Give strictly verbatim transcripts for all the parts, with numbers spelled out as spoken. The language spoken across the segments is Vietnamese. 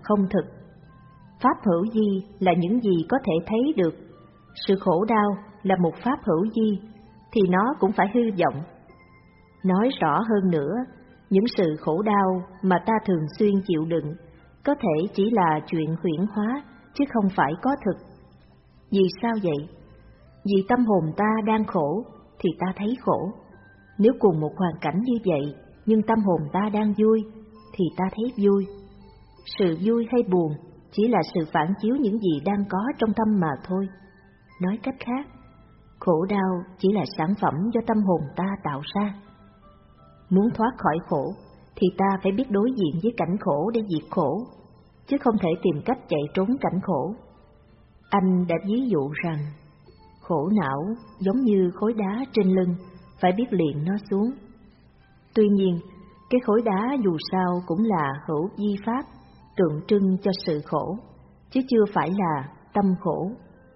không thực. Pháp hữu di là những gì có thể thấy được. Sự khổ đau là một pháp hữu di, thì nó cũng phải hư vọng. Nói rõ hơn nữa, những sự khổ đau mà ta thường xuyên chịu đựng có thể chỉ là chuyện huyễn hóa, chứ không phải có thực. Vì sao vậy? Vì tâm hồn ta đang khổ, thì ta thấy khổ. Nếu cùng một hoàn cảnh như vậy, nhưng tâm hồn ta đang vui, thì ta thấy vui. Sự vui hay buồn chỉ là sự phản chiếu những gì đang có trong tâm mà thôi. Nói cách khác, khổ đau chỉ là sản phẩm do tâm hồn ta tạo ra. Muốn thoát khỏi khổ, thì ta phải biết đối diện với cảnh khổ để diệt khổ, chứ không thể tìm cách chạy trốn cảnh khổ. Anh đã ví dụ rằng, khổ não giống như khối đá trên lưng, phải biết luyện nó xuống. Tuy nhiên, cái khối đá dù sao cũng là hữu vi pháp, tượng trưng cho sự khổ, chứ chưa phải là tâm khổ.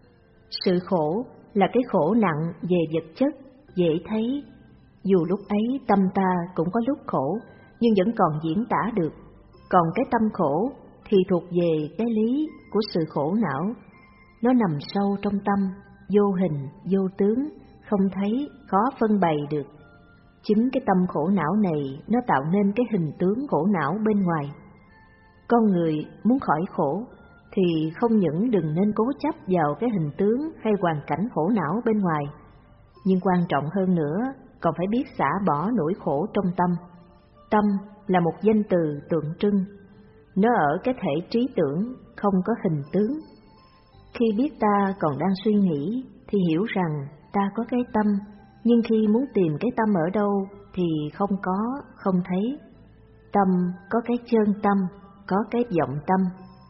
Sự khổ là cái khổ nặng về vật chất, dễ thấy. Dù lúc ấy tâm ta cũng có lúc khổ, nhưng vẫn còn diễn tả được. Còn cái tâm khổ thì thuộc về cái lý của sự khổ não. Nó nằm sâu trong tâm, vô hình, vô tướng, không thấy, khó phân bày được. Chính cái tâm khổ não này nó tạo nên cái hình tướng khổ não bên ngoài. Con người muốn khỏi khổ thì không những đừng nên cố chấp vào cái hình tướng hay hoàn cảnh khổ não bên ngoài, nhưng quan trọng hơn nữa còn phải biết xả bỏ nỗi khổ trong tâm. Tâm là một danh từ tượng trưng, nó ở cái thể trí tưởng, không có hình tướng. Khi biết ta còn đang suy nghĩ thì hiểu rằng ta có cái tâm, nhưng khi muốn tìm cái tâm ở đâu thì không có, không thấy. Tâm có cái chân tâm, có cái vọng tâm.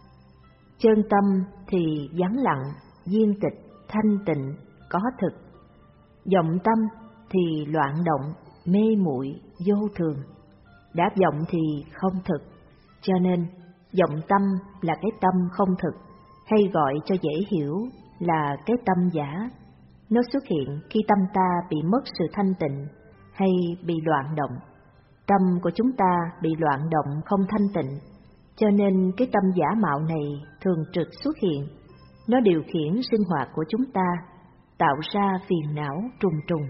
Chân tâm thì vắng lặng, viên tịch, thanh tịnh, có thực. Vọng tâm thì loạn động, mê muội, vô thường. Đã vọng thì không thực, cho nên vọng tâm là cái tâm không thực, hay gọi cho dễ hiểu là cái tâm giả. Nó xuất hiện khi tâm ta bị mất sự thanh tịnh hay bị loạn động. Tâm của chúng ta bị loạn động không thanh tịnh, cho nên cái tâm giả mạo này thường trực xuất hiện. Nó điều khiển sinh hoạt của chúng ta, tạo ra phiền não trùng trùng.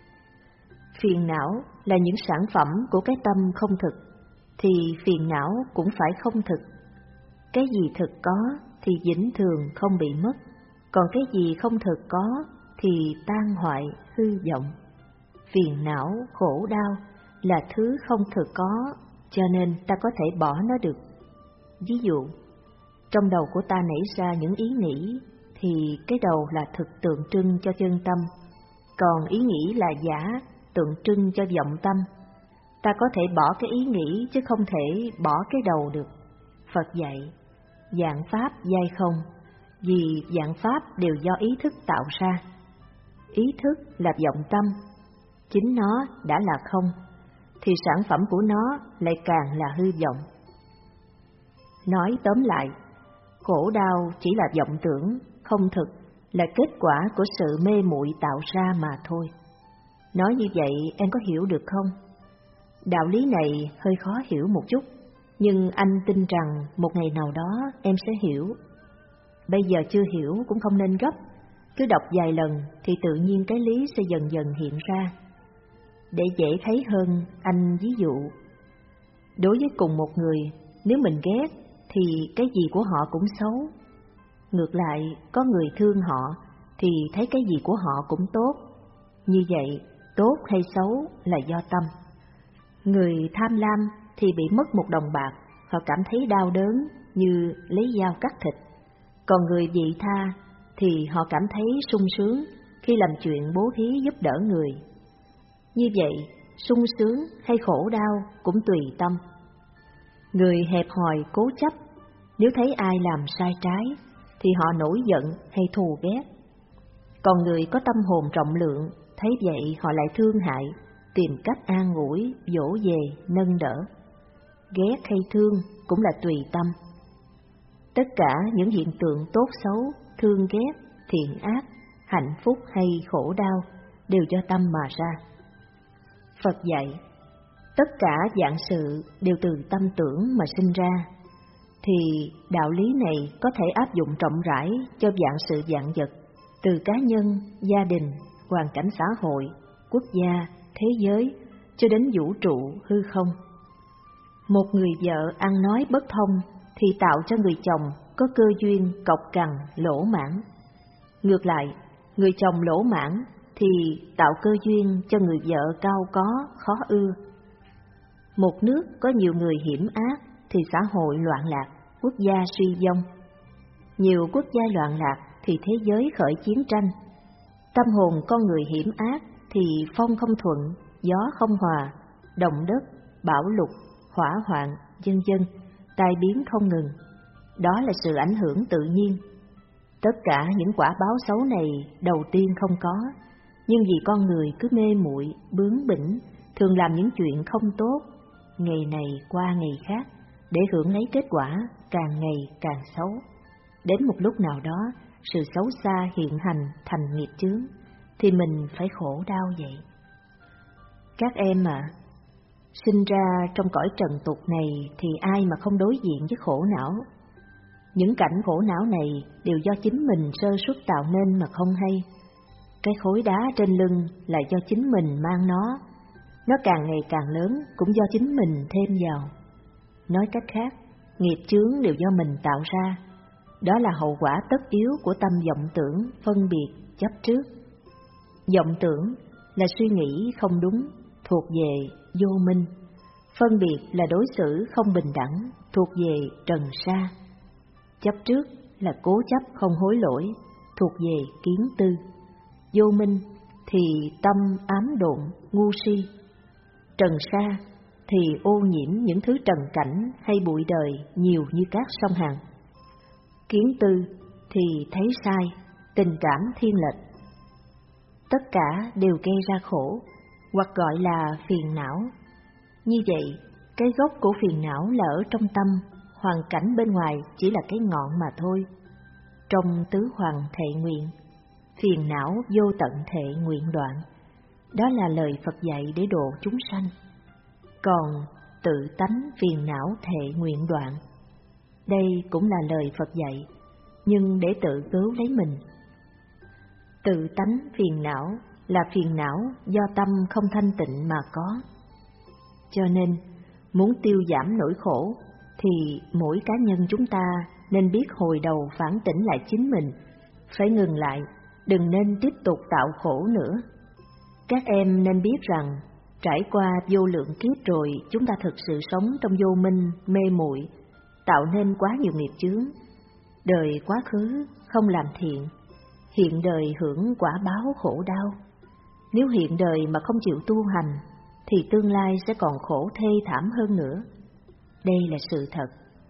Phiền não là những sản phẩm của cái tâm không thực, thì phiền não cũng phải không thực. Cái gì thực có thì vĩnh thường không bị mất, còn cái gì không thực có thì tan hoại, hư vọng. Phiền não, khổ đau là thứ không thực có, cho nên ta có thể bỏ nó được. Ví dụ, trong đầu của ta nảy ra những ý nghĩ, thì cái đầu là thực tượng trưng cho chân tâm, còn ý nghĩ là giả, tượng trưng cho vọng tâm. Ta có thể bỏ cái ý nghĩ chứ không thể bỏ cái đầu được. Phật dạy, vạn pháp giai không, vì vạn pháp đều do ý thức tạo ra. Ý thức là vọng tâm, chính nó đã là không, thì sản phẩm của nó lại càng là hư vọng. Nói tóm lại, khổ đau chỉ là vọng tưởng, không thực, là kết quả của sự mê muội tạo ra mà thôi. Nói như vậy em có hiểu được không? Đạo lý này hơi khó hiểu một chút, nhưng anh tin rằng một ngày nào đó em sẽ hiểu. Bây giờ chưa hiểu cũng không nên gấp, cứ đọc vài lần thì tự nhiên cái lý sẽ dần dần hiện ra. Để dễ thấy hơn, anh ví dụ. Đối với cùng một người, nếu mình ghét thì cái gì của họ cũng xấu. Ngược lại, có người thương họ thì thấy cái gì của họ cũng tốt. Như vậy, tốt hay xấu là do tâm. Người tham lam thì bị mất một đồng bạc, họ cảm thấy đau đớn như lấy dao cắt thịt. Còn người vị tha thì họ cảm thấy sung sướng khi làm chuyện bố thí giúp đỡ người. Như vậy, sung sướng hay khổ đau cũng tùy tâm. Người hẹp hòi cố chấp, nếu thấy ai làm sai trái thì họ nổi giận hay thù ghét. Còn người có tâm hồn rộng lượng, thấy vậy họ lại thương hại, tìm cách an ủi, dỗ về, nâng đỡ. Ghét hay thương cũng là tùy tâm. Tất cả những hiện tượng tốt xấu, thương ghét, thiện ác, hạnh phúc hay khổ đau đều do tâm mà ra. Phật dạy, tất cả vạn sự đều từ tâm tưởng mà sinh ra, thì đạo lý này có thể áp dụng rộng rãi cho vạn sự vạn vật, từ cá nhân, gia đình, hoàn cảnh xã hội, quốc gia, thế giới, cho đến vũ trụ hư không. Một người vợ ăn nói bất thông thì tạo cho người chồng có cơ duyên cọc cằn, lỗ mãn. Ngược lại, người chồng lỗ mãn thì tạo cơ duyên cho người vợ cao có, khó ưa. Một nước có nhiều người hiểm ác thì xã hội loạn lạc, quốc gia suy vong. Nhiều quốc gia loạn lạc thì thế giới khởi chiến tranh. Tâm hồn con người hiểm ác thì phong không thuận, gió không hòa, động đất, bão lụt, hỏa hoạn, vân vân, tai biến không ngừng. Đó là sự ảnh hưởng tự nhiên. Tất cả những quả báo xấu này đầu tiên không có, nhưng vì con người cứ mê muội, bướng bỉnh, thường làm những chuyện không tốt, ngày này qua ngày khác, để hưởng lấy kết quả càng ngày càng xấu. Đến một lúc nào đó, sự xấu xa hiện hành thành nghiệp chướng, thì mình phải khổ đau vậy. Các em ạ, à, sinh ra trong cõi trần tục này thì ai mà không đối diện với khổ não. Những cảnh khổ não này đều do chính mình sơ suất tạo nên mà không hay. Cái khối đá trên lưng là do chính mình mang nó. Nó càng ngày càng lớn cũng do chính mình thêm vào. Nói cách khác, nghiệp chướng đều do mình tạo ra. Đó là hậu quả tất yếu của tâm vọng tưởng, phân biệt, chấp trước. Vọng tưởng là suy nghĩ không đúng, thuộc về vô minh. Phân biệt là đối xử không bình đẳng, thuộc về trần sa. Chấp trước là cố chấp không hối lỗi, thuộc về kiến tư. Vô minh thì tâm ám độn, ngu si. Trần sa thì ô nhiễm những thứ trần cảnh hay bụi đời nhiều như các sông Hằng. Kiến tư thì thấy sai, tình cảm thiên lệch. Tất cả đều gây ra khổ, hoặc gọi là phiền não. Như vậy, cái gốc của phiền não là ở trong tâm, hoàn cảnh bên ngoài chỉ là cái ngọn mà thôi. Trong tứ hoàng thệ nguyện, phiền não vô tận thệ nguyện đoạn. Đó là lời Phật dạy để độ chúng sanh. Còn tự tánh phiền não thệ nguyện đoạn, đây cũng là lời Phật dạy, nhưng để tự cứu lấy mình. Tự tánh phiền não là phiền não do tâm không thanh tịnh mà có. Cho nên, muốn tiêu giảm nỗi khổ, thì mỗi cá nhân chúng ta nên biết hồi đầu phản tỉnh lại chính mình, phải ngừng lại, đừng nên tiếp tục tạo khổ nữa. Các em nên biết rằng, trải qua vô lượng kiếp rồi, chúng ta thực sự sống trong vô minh, mê muội, tạo nên quá nhiều nghiệp chướng. Đời quá khứ không làm thiện, hiện đời hưởng quả báo khổ đau. Nếu hiện đời mà không chịu tu hành, thì tương lai sẽ còn khổ thê thảm hơn nữa. Đây là sự thật.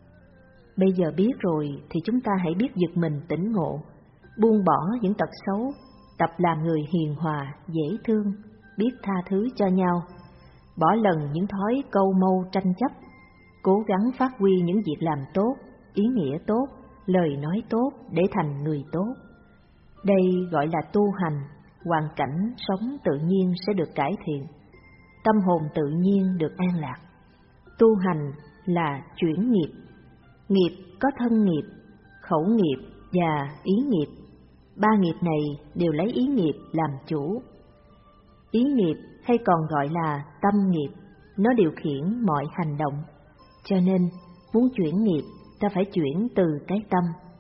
Bây giờ biết rồi thì chúng ta hãy biết giật mình tỉnh ngộ, buông bỏ những tật xấu, tập làm người hiền hòa, dễ thương, biết tha thứ cho nhau, bỏ lần những thói câu mâu tranh chấp, cố gắng phát huy những việc làm tốt, ý nghĩa tốt, lời nói tốt để thành người tốt. Đây gọi là tu hành, hoàn cảnh sống tự nhiên sẽ được cải thiện, tâm hồn tự nhiên được an lạc. Tu hành là chuyển nghiệp. Nghiệp có thân nghiệp, khẩu nghiệp và ý nghiệp. Ba nghiệp này đều lấy ý nghiệp làm chủ. Ý nghiệp hay còn gọi là tâm nghiệp, nó điều khiển mọi hành động. Cho nên, muốn chuyển nghiệp, ta phải chuyển từ cái tâm.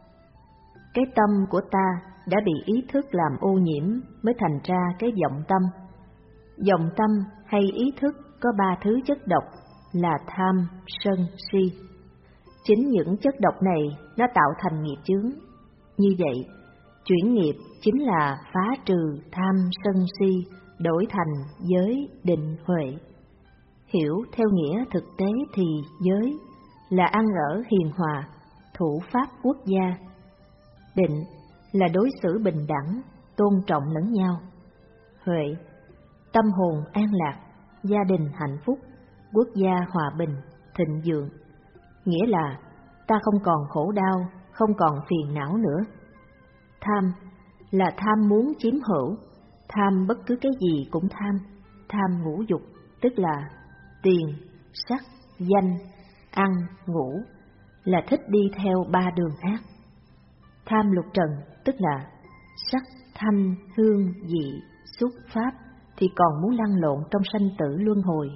Cái tâm của ta đã bị ý thức làm ô nhiễm mới thành ra cái vọng tâm. Vọng tâm hay ý thức có ba thứ chất độc là tham, sân, si. Chính những chất độc này nó tạo thành nghiệp chướng. Như vậy, chuyển nghiệp chính là phá trừ tham, sân, si, đổi thành giới, định, huệ. Hiểu theo nghĩa thực tế thì giới là ăn ở hiền hòa, thủ pháp quốc gia. Định là đối xử bình đẳng, tôn trọng lẫn nhau. Huệ, tâm hồn an lạc, gia đình hạnh phúc, quốc gia hòa bình, thịnh vượng. Nghĩa là ta không còn khổ đau, không còn phiền não nữa. Tham là tham muốn chiếm hữu, tham bất cứ cái gì cũng tham, tham ngũ dục, tức là tiền, sắc, danh, ăn, ngủ, là thích đi theo ba đường ác. Tham lục trần tức là sắc, thanh, hương, vị, xúc, pháp thì còn muốn lăn lộn trong sanh tử luân hồi.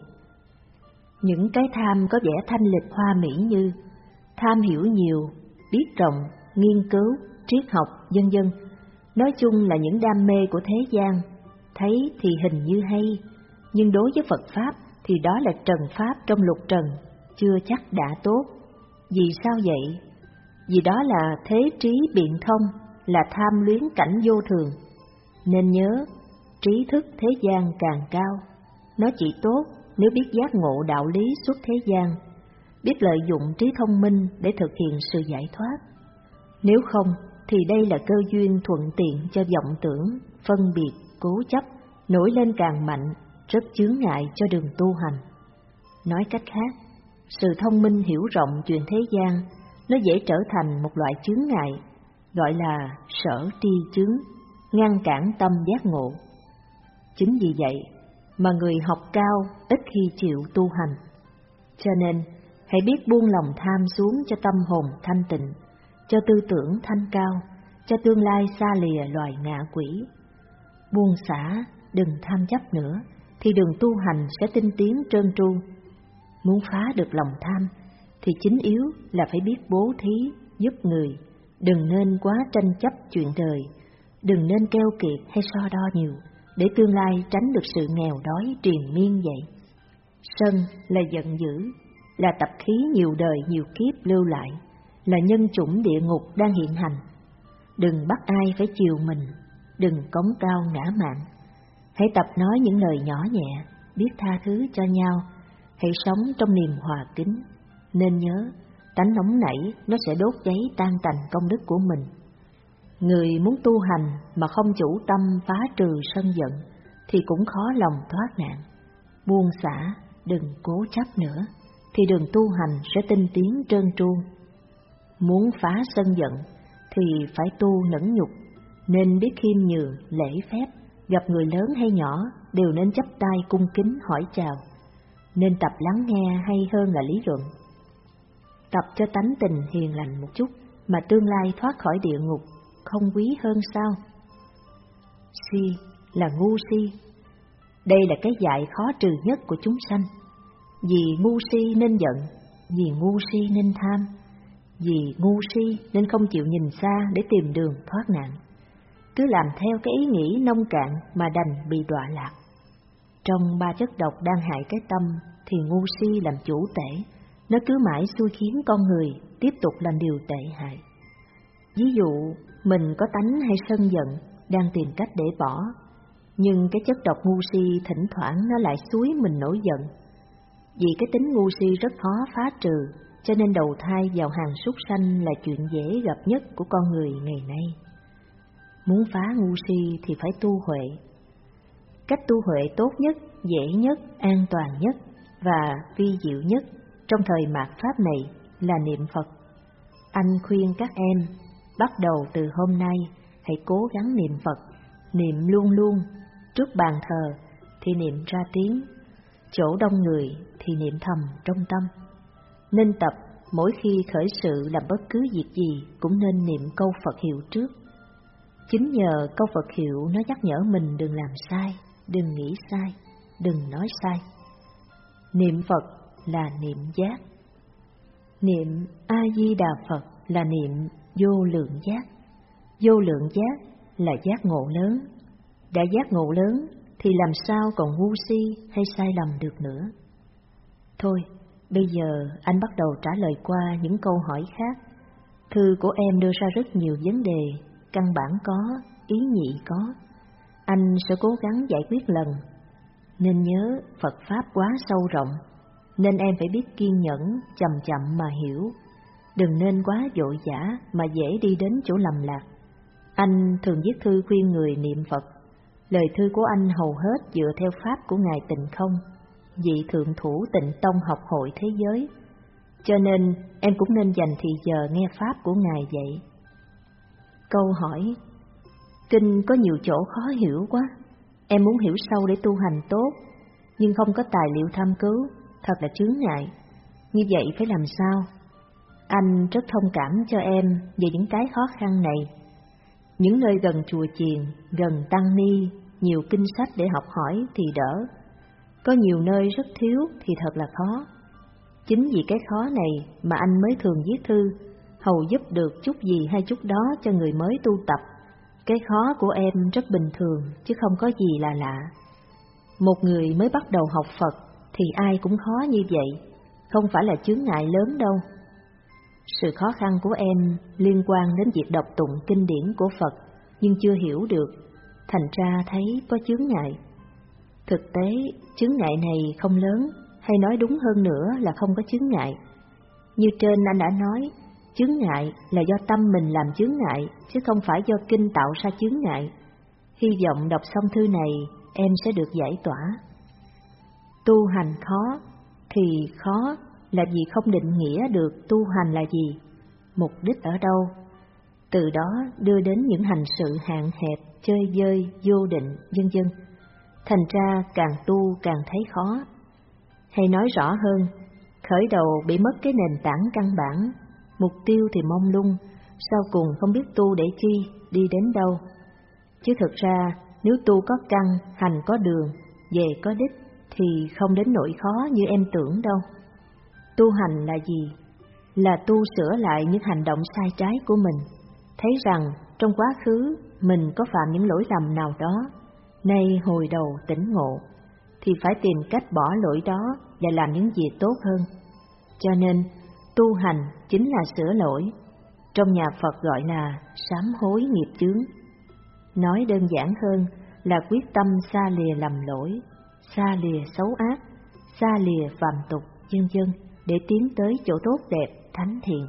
Những cái tham có vẻ thanh lịch hoa mỹ như tham hiểu nhiều, biết rộng, nghiên cứu, triết học, vân vân, nói chung là những đam mê của thế gian, thấy thì hình như hay, nhưng đối với Phật Pháp thì đó là trần Pháp trong lục trần, chưa chắc đã tốt. Vì sao vậy? Vì đó là thế trí biện thông, là tham luyến cảnh vô thường. Nên nhớ, trí thức thế gian càng cao, nó chỉ tốt nếu biết giác ngộ đạo lý xuất thế gian, biết lợi dụng trí thông minh để thực hiện sự giải thoát. Nếu không, thì đây là cơ duyên thuận tiện cho vọng tưởng, phân biệt, cố chấp, nổi lên càng mạnh, rất chướng ngại cho đường tu hành. Nói cách khác, sự thông minh hiểu rộng chuyện thế gian, nó dễ trở thành một loại chướng ngại, gọi là sở tri chướng, ngăn cản tâm giác ngộ. Chính vì vậy mà người học cao ít khi chịu tu hành. Cho nên, hãy biết buông lòng tham xuống cho tâm hồn thanh tịnh, cho tư tưởng thanh cao, cho tương lai xa lìa loài ngạ quỷ. Buông xả, đừng tham chấp nữa, thì đường tu hành sẽ tinh tiến trơn tru. Muốn phá được lòng tham, thì chính yếu là phải biết bố thí, giúp người, đừng nên quá tranh chấp chuyện đời, đừng nên keo kiệt hay so đo nhiều, để tương lai tránh được sự nghèo đói triền miên vậy. Sân là giận dữ, là tập khí nhiều đời nhiều kiếp lưu lại, là nhân chủng địa ngục đang hiện hành. Đừng bắt ai phải chiều mình, đừng cống cao ngã mạn. Hãy tập nói những lời nhỏ nhẹ, biết tha thứ cho nhau, hãy sống trong niềm hòa kính. Nên nhớ, tánh nóng nảy nó sẽ đốt cháy tan tành công đức của mình. Người muốn tu hành mà không chủ tâm phá trừ sân giận thì cũng khó lòng thoát nạn. Buông xả, đừng cố chấp nữa, thì đường tu hành sẽ tinh tiến trơn tru. Muốn phá sân giận thì phải tu nhẫn nhục, nên biết khiêm nhường, lễ phép, gặp người lớn hay nhỏ đều nên chắp tay cung kính hỏi chào. Nên tập lắng nghe hay hơn là lý luận. Tập cho tánh tình hiền lành một chút mà tương lai thoát khỏi địa ngục không quý hơn sao? Si là ngu si. Đây là cái dại khó trừ nhất của chúng sanh. Vì ngu si nên giận, vì ngu si nên tham, vì ngu si nên không chịu nhìn xa để tìm đường thoát nạn. Cứ làm theo cái ý nghĩ nông cạn mà đành bị đọa lạc. Trong ba chất độc đang hại cái tâm thì ngu si làm chủ tể, nó cứ mãi xui khiến con người tiếp tục làm điều tệ hại. Ví dụ, mình có tánh hay sân giận, đang tìm cách để bỏ, nhưng cái chất độc ngu si thỉnh thoảng nó lại xúi mình nổi giận. Vì cái tính ngu si rất khó phá trừ, cho nên đầu thai vào hàng súc sanh là chuyện dễ gặp nhất của con người ngày nay. Muốn phá ngu si thì phải tu huệ. Cách tu huệ tốt nhất, dễ nhất, an toàn nhất và vi diệu nhất trong thời mạt Pháp này là niệm Phật. Anh khuyên các em, bắt đầu từ hôm nay, hãy cố gắng niệm Phật, niệm luôn luôn, trước bàn thờ thì niệm ra tiếng, chỗ đông người thì niệm thầm trong tâm. Nên tập mỗi khi khởi sự làm bất cứ việc gì cũng nên niệm câu Phật hiệu trước. Chính nhờ câu Phật hiệu nó nhắc nhở mình đừng làm sai, đừng nghĩ sai, đừng nói sai. Niệm Phật là niệm giác. Niệm A-di-đà Phật là niệm vô lượng giác. Vô lượng giác là giác ngộ lớn. Đã giác ngộ lớn thì làm sao còn ngu si hay sai lầm được nữa. Thôi, bây giờ anh bắt đầu trả lời qua những câu hỏi khác. Thư của em đưa ra rất nhiều vấn đề, căn bản có, ý nhị có. Anh sẽ cố gắng giải quyết lần. Nên nhớ Phật Pháp quá sâu rộng, nên em phải biết kiên nhẫn, chậm chậm mà hiểu. Đừng nên quá vội vã mà dễ đi đến chỗ lầm lạc. Anh thường viết thư khuyên người niệm Phật. Lời thư của anh hầu hết dựa theo Pháp của Ngài Tịnh Không, vị thượng thủ Tịnh Tông học hội thế giới. Cho nên em cũng nên dành thì giờ nghe Pháp của Ngài vậy. Câu hỏi: Kinh có nhiều chỗ khó hiểu quá, em muốn hiểu sâu để tu hành tốt, nhưng không có tài liệu tham cứu, thật là chướng ngại. Như vậy phải làm sao? Anh rất thông cảm cho em về những cái khó khăn này. Những nơi gần chùa chiền, gần tăng ni, nhiều kinh sách để học hỏi thì đỡ. Có nhiều nơi rất thiếu thì thật là khó. Chính vì cái khó này mà anh mới thường viết thư, hầu giúp được chút gì hay chút đó cho người mới tu tập. Cái khó của em rất bình thường chứ không có gì là lạ. Một người mới bắt đầu học Phật thì ai cũng khó như vậy, không phải là chướng ngại lớn đâu. Sự khó khăn của em liên quan đến việc đọc tụng kinh điển của Phật nhưng chưa hiểu được, thành ra thấy có chướng ngại. Thực tế, chướng ngại này không lớn, hay nói đúng hơn nữa là không có chướng ngại. Như trên anh đã nói, chướng ngại là do tâm mình làm chướng ngại, chứ không phải do kinh tạo ra chướng ngại. Hy vọng đọc xong thư này, em sẽ được giải tỏa. Tu hành khó, thì khó là vì không định nghĩa được tu hành là gì, mục đích ở đâu. Từ đó đưa đến những hành sự hạn hẹp, chơi vơi, vô định, vân vân. Thành ra càng tu càng thấy khó. Hay nói rõ hơn, khởi đầu bị mất cái nền tảng căn bản, mục tiêu thì mông lung, sau cùng không biết tu để chi, đi đến đâu. Chứ thực ra, nếu tu có căn, hành có đường, về có đích, thì không đến nỗi khó như em tưởng đâu. Tu hành là gì? Là tu sửa lại những hành động sai trái của mình, thấy rằng trong quá khứ mình có phạm những lỗi lầm nào đó, nay hồi đầu tỉnh ngộ, thì phải tìm cách bỏ lỗi đó và làm những việc tốt hơn. Cho nên, tu hành chính là sửa lỗi, trong nhà Phật gọi là sám hối nghiệp chướng. Nói đơn giản hơn là quyết tâm xa lìa lầm lỗi, xa lìa xấu ác, xa lìa phàm tục, vân vân, để tiến tới chỗ tốt đẹp, thánh thiện.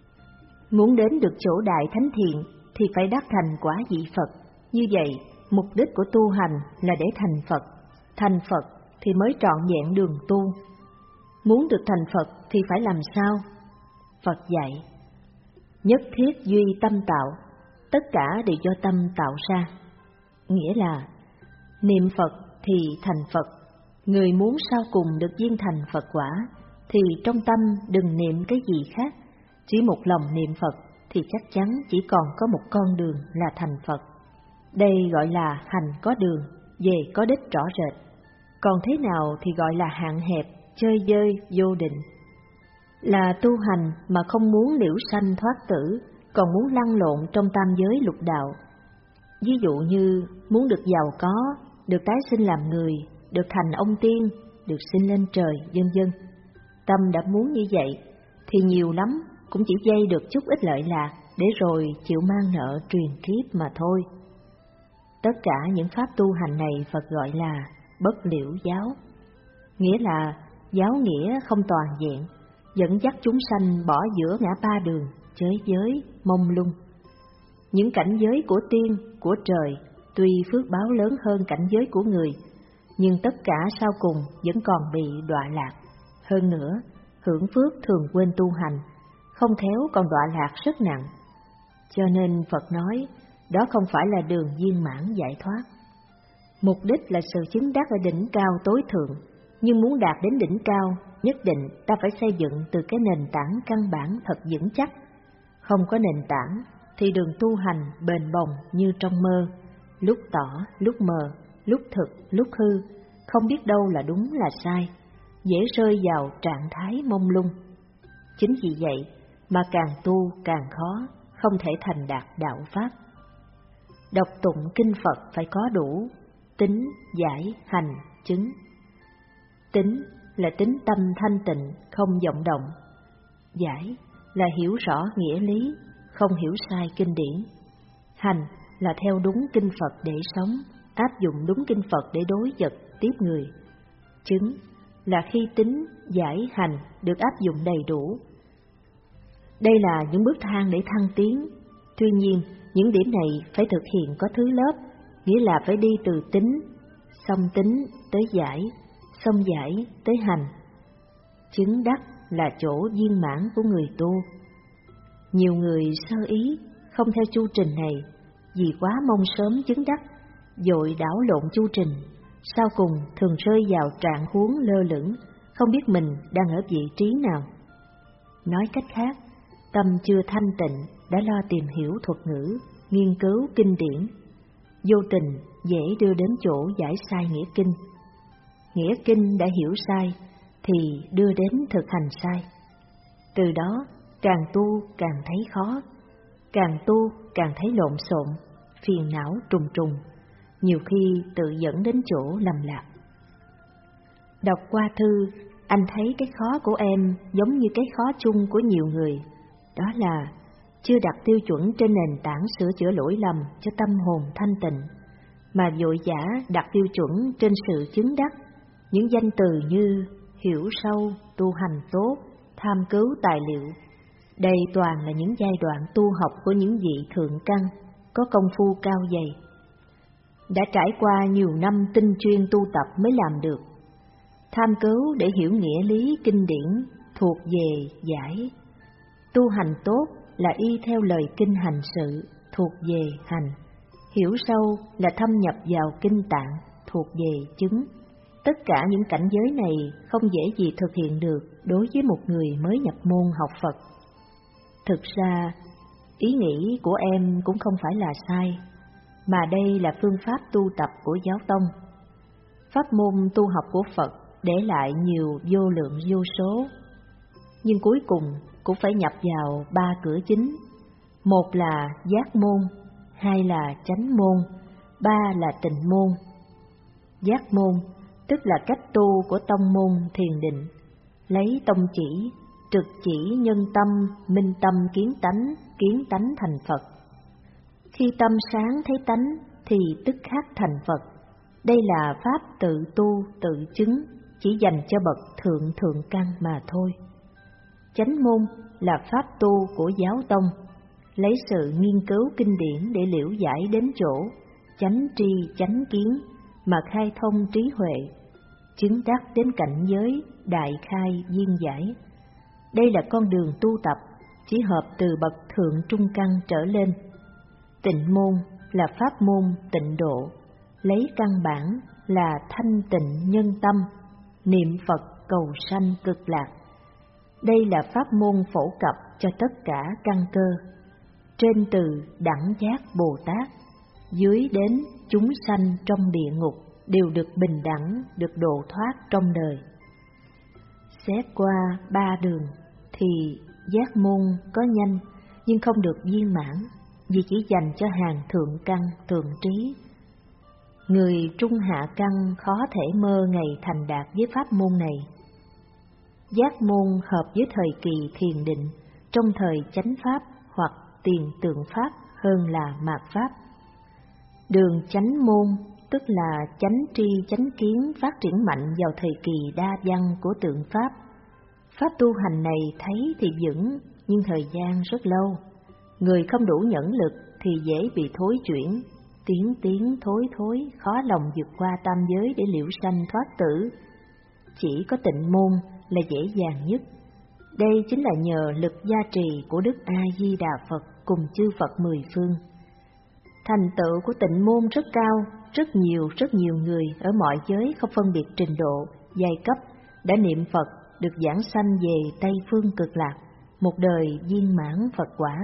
Muốn đến được chỗ đại thánh thiện thì phải đắc thành quả vị Phật. Như vậy, mục đích của tu hành là để thành Phật. Thành Phật thì mới trọn vẹn đường tu. Muốn được thành Phật thì phải làm sao? Phật dạy, nhất thiết duy tâm tạo, tất cả đều do tâm tạo ra. Nghĩa là, niệm Phật thì thành Phật. Người muốn sau cùng được viên thành Phật quả, thì trong tâm đừng niệm cái gì khác. Chỉ một lòng niệm Phật thì chắc chắn chỉ còn có một con đường là thành Phật. Đây gọi là hành có đường, về có đích rõ rệt. Còn thế nào thì gọi là hạn hẹp, chơi vơi, vô định. Là tu hành mà không muốn liễu sanh thoát tử, còn muốn lăn lộn trong tam giới lục đạo. Ví dụ như muốn được giàu có, được tái sinh làm người, được thành ông tiên, được sinh lên trời, vân vân. Tâm đã muốn như vậy, thì nhiều lắm cũng chỉ dây được chút ít lợi lạc, để rồi chịu mang nợ truyền kiếp mà thôi. Tất cả những pháp tu hành này Phật gọi là bất liễu giáo, nghĩa là giáo nghĩa không toàn vẹn, dẫn dắt chúng sanh bỏ giữa ngã ba đường, chới giới, mông lung. Những cảnh giới của tiên, của trời, tuy phước báo lớn hơn cảnh giới của người, nhưng tất cả sau cùng vẫn còn bị đọa lạc. Hơn nữa, hưởng phước thường quên tu hành, không khéo còn đọa lạc rất nặng. Cho nên Phật nói, đó không phải là đường viên mãn giải thoát. Mục đích là sự chứng đắc ở đỉnh cao tối thượng, nhưng muốn đạt đến đỉnh cao, nhất định ta phải xây dựng từ cái nền tảng căn bản thật vững chắc. Không có nền tảng thì đường tu hành bền bồng như trong mơ, lúc tỏ, lúc mờ, lúc thực, lúc hư, không biết đâu là đúng là sai, dễ rơi vào trạng thái mông lung. Chính vì vậy mà càng tu càng khó, không thể thành đạt đạo pháp. Đọc tụng kinh Phật phải có đủ tính, giải, hành, chứng. Tính là tính tâm thanh tịnh, không vọng động. Giải là hiểu rõ nghĩa lý, không hiểu sai kinh điển. Hành là theo đúng kinh Phật để sống, áp dụng đúng kinh Phật để đối vật, tiếp người. Chứng là khi tính, giải, hành được áp dụng đầy đủ. Đây là những bước thang để thăng tiến. Tuy nhiên, những điểm này phải thực hiện có thứ lớp, nghĩa là phải đi từ tính, xong tính tới giải, xong giải tới hành. Chứng đắc là chỗ viên mãn của người tu. Nhiều người sơ ý, không theo chu trình này, vì quá mong sớm chứng đắc, vội đảo lộn chu trình, sau cùng thường rơi vào trạng huống lơ lửng, không biết mình đang ở vị trí nào. Nói cách khác, tâm chưa thanh tịnh đã lo tìm hiểu thuật ngữ, nghiên cứu kinh điển, vô tình dễ đưa đến chỗ giải sai nghĩa kinh. Nghĩa kinh đã hiểu sai thì đưa đến thực hành sai. Từ đó càng tu càng thấy khó, càng tu càng thấy lộn xộn, phiền não trùng trùng, nhiều khi tự dẫn đến chỗ lầm lạc. Đọc qua thư, anh thấy cái khó của em giống như cái khó chung của nhiều người, đó là chưa đặt tiêu chuẩn trên nền tảng sửa chữa lỗi lầm cho tâm hồn thanh tịnh, mà vội vã đặt tiêu chuẩn trên sự chứng đắc, những danh từ như hiểu sâu, tu hành tốt, tham cứu tài liệu. Đây toàn là những giai đoạn tu học của những vị thượng căn, có công phu cao dày. Đã trải qua nhiều năm tinh chuyên tu tập mới làm được. Tham cứu để hiểu nghĩa lý kinh điển thuộc về giải. Tu hành tốt là y theo lời kinh hành sự, thuộc về hành. Hiểu sâu là thâm nhập vào kinh tạng, thuộc về chứng. Tất cả những cảnh giới này không dễ gì thực hiện được đối với một người mới nhập môn học Phật. Thực ra, ý nghĩ của em cũng không phải là sai, mà đây là phương pháp tu tập của giáo tông. Pháp môn tu học của Phật để lại nhiều vô lượng vô số, nhưng cuối cùng cũng phải nhập vào ba cửa chính. Một là giác môn, hai là chánh môn, ba là tịnh môn. Giác môn tức là cách tu của tông môn thiền định, lấy tông chỉ, trực chỉ nhân tâm, minh tâm kiến tánh, kiến tánh thành Phật. Khi tâm sáng thấy tánh thì tức khắc thành Phật. Đây là pháp tự tu, tự chứng, chỉ dành cho bậc thượng thượng căn mà thôi. Chánh môn là pháp tu của giáo tông, lấy sự nghiên cứu kinh điển để liễu giải đến chỗ chánh tri chánh kiến mà khai thông trí huệ, chứng đắc đến cảnh giới đại khai viên giải. Đây là con đường tu tập chỉ hợp từ bậc thượng trung căn trở lên. Tịnh môn là pháp môn tịnh độ, lấy căn bản là thanh tịnh nhân tâm, niệm Phật cầu sanh cực lạc. Đây là pháp môn phổ cập cho tất cả căn cơ, trên từ đẳng giác Bồ Tát, dưới đến chúng sanh trong địa ngục đều được bình đẳng, được độ thoát trong đời. Xét qua ba đường thì giác môn có nhanh nhưng không được viên mãn, vì chỉ dành cho hàng thượng căn thượng trí. Người trung hạ căn khó thể mơ ngày thành đạt với pháp môn này. Giác môn hợp với thời kỳ thiền định, trong thời chánh pháp hoặc tiền tượng pháp hơn là mạt pháp. Đường chánh môn tức là chánh tri chánh kiến phát triển mạnh vào thời kỳ đa văn của tượng pháp. Pháp tu hành này thấy thì vững, nhưng thời gian rất lâu. Người không đủ nhẫn lực thì dễ bị thối chuyển, tiến tiến thối thối, khó lòng vượt qua tam giới để liễu sanh thoát tử. Chỉ có tịnh môn là dễ dàng nhất. Đây chính là nhờ lực gia trì của Đức A-di-đà Phật cùng chư Phật mười phương. Thành tựu của tịnh môn rất cao, rất nhiều rất nhiều người ở mọi giới không phân biệt trình độ, giai cấp đã niệm Phật được giảng sanh về Tây phương cực lạc, một đời viên mãn Phật quả.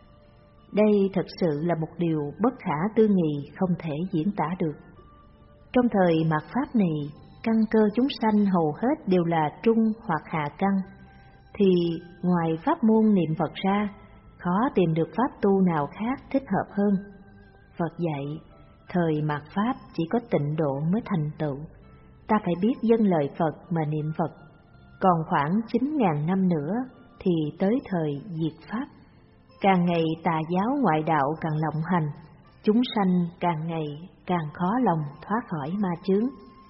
Đây thật sự là một điều bất khả tư nghị, không thể diễn tả được. Trong thời mạt pháp này, căn cơ chúng sanh hầu hết đều là trung hoặc hạ căn, thì ngoài pháp môn niệm Phật ra, khó tìm được pháp tu nào khác thích hợp hơn. Phật dạy, thời mạt pháp chỉ có tịnh độ mới thành tựu, ta phải biết dâng lời Phật mà niệm Phật. Còn khoảng chín ngàn năm nữa thì tới thời diệt pháp. Càng ngày tà giáo ngoại đạo càng lộng hành, chúng sanh càng ngày càng khó lòng thoát khỏi ma chướng.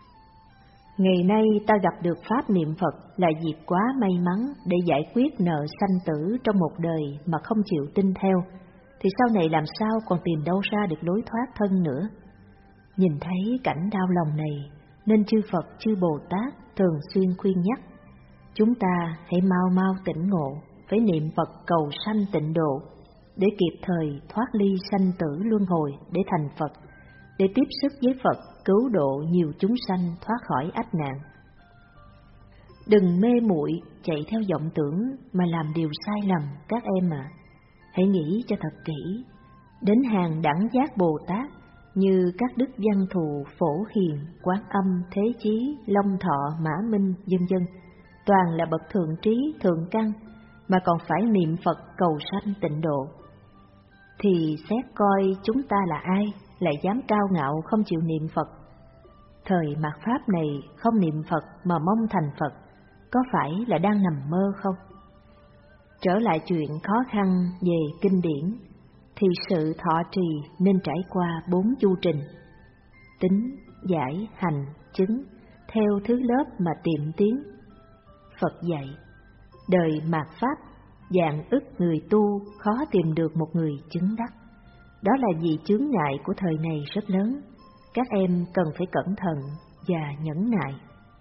Ngày nay ta gặp được pháp niệm Phật là việc quá may mắn để giải quyết nợ sanh tử trong một đời mà không chịu tin theo, thì sau này làm sao còn tìm đâu ra được lối thoát thân nữa. Nhìn thấy cảnh đau lòng này, nên chư Phật chư Bồ Tát thường xuyên khuyên nhắc, chúng ta hãy mau mau tỉnh ngộ, phải niệm Phật cầu sanh tịnh độ, để kịp thời thoát ly sanh tử luân hồi để thành Phật, để tiếp sức với Phật cứu độ nhiều chúng sanh thoát khỏi ách nạn. Đừng mê muội chạy theo vọng tưởng mà làm điều sai lầm các em ạ. À. Hãy nghĩ cho thật kỹ, đến hàng đẳng giác Bồ Tát như các đức văn thù, Phổ Hiền, Quán Âm, Thế Chí, Long Thọ, Mã Minh, vân vân, toàn là bậc thượng trí, thượng căn, mà còn phải niệm Phật cầu sanh tịnh độ. Thì xét coi chúng ta là ai, lại dám cao ngạo không chịu niệm Phật. Thời mạt Pháp này không niệm Phật mà mong thành Phật, có phải là đang nằm mơ không? Trở lại chuyện khó khăn về kinh điển, thì sự thọ trì nên trải qua bốn chu trình: tính, giải, hành, chứng, theo thứ lớp mà tiệm tiến. Phật dạy, đời mạt Pháp, vạn ức người tu khó tìm được một người chứng đắc. Đó là vì chướng ngại của thời này rất lớn, các em cần phải cẩn thận và nhẫn nại.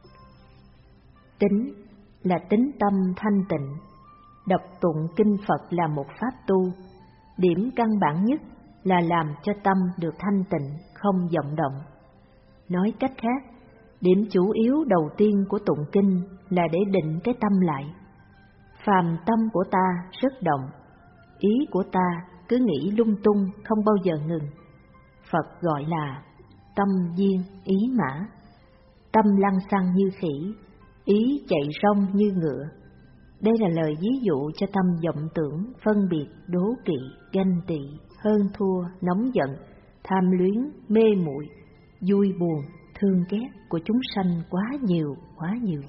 Tính là tính tâm thanh tịnh. Đọc tụng kinh Phật là một pháp tu. Điểm căn bản nhất là làm cho tâm được thanh tịnh, không vọng động. Nói cách khác, điểm chủ yếu đầu tiên của tụng kinh là để định cái tâm lại. Phàm tâm của ta rất động, ý của ta cứ nghĩ lung tung không bao giờ ngừng. Phật gọi là tâm viên ý mã. Tâm lăng xăng như khỉ, ý chạy rong như ngựa. Đây là lời ví dụ cho tâm vọng tưởng, phân biệt, đố kỵ, ganh tị, hơn thua, nóng giận, tham luyến, mê muội, vui buồn, thương ghét của chúng sanh quá nhiều, quá nhiều.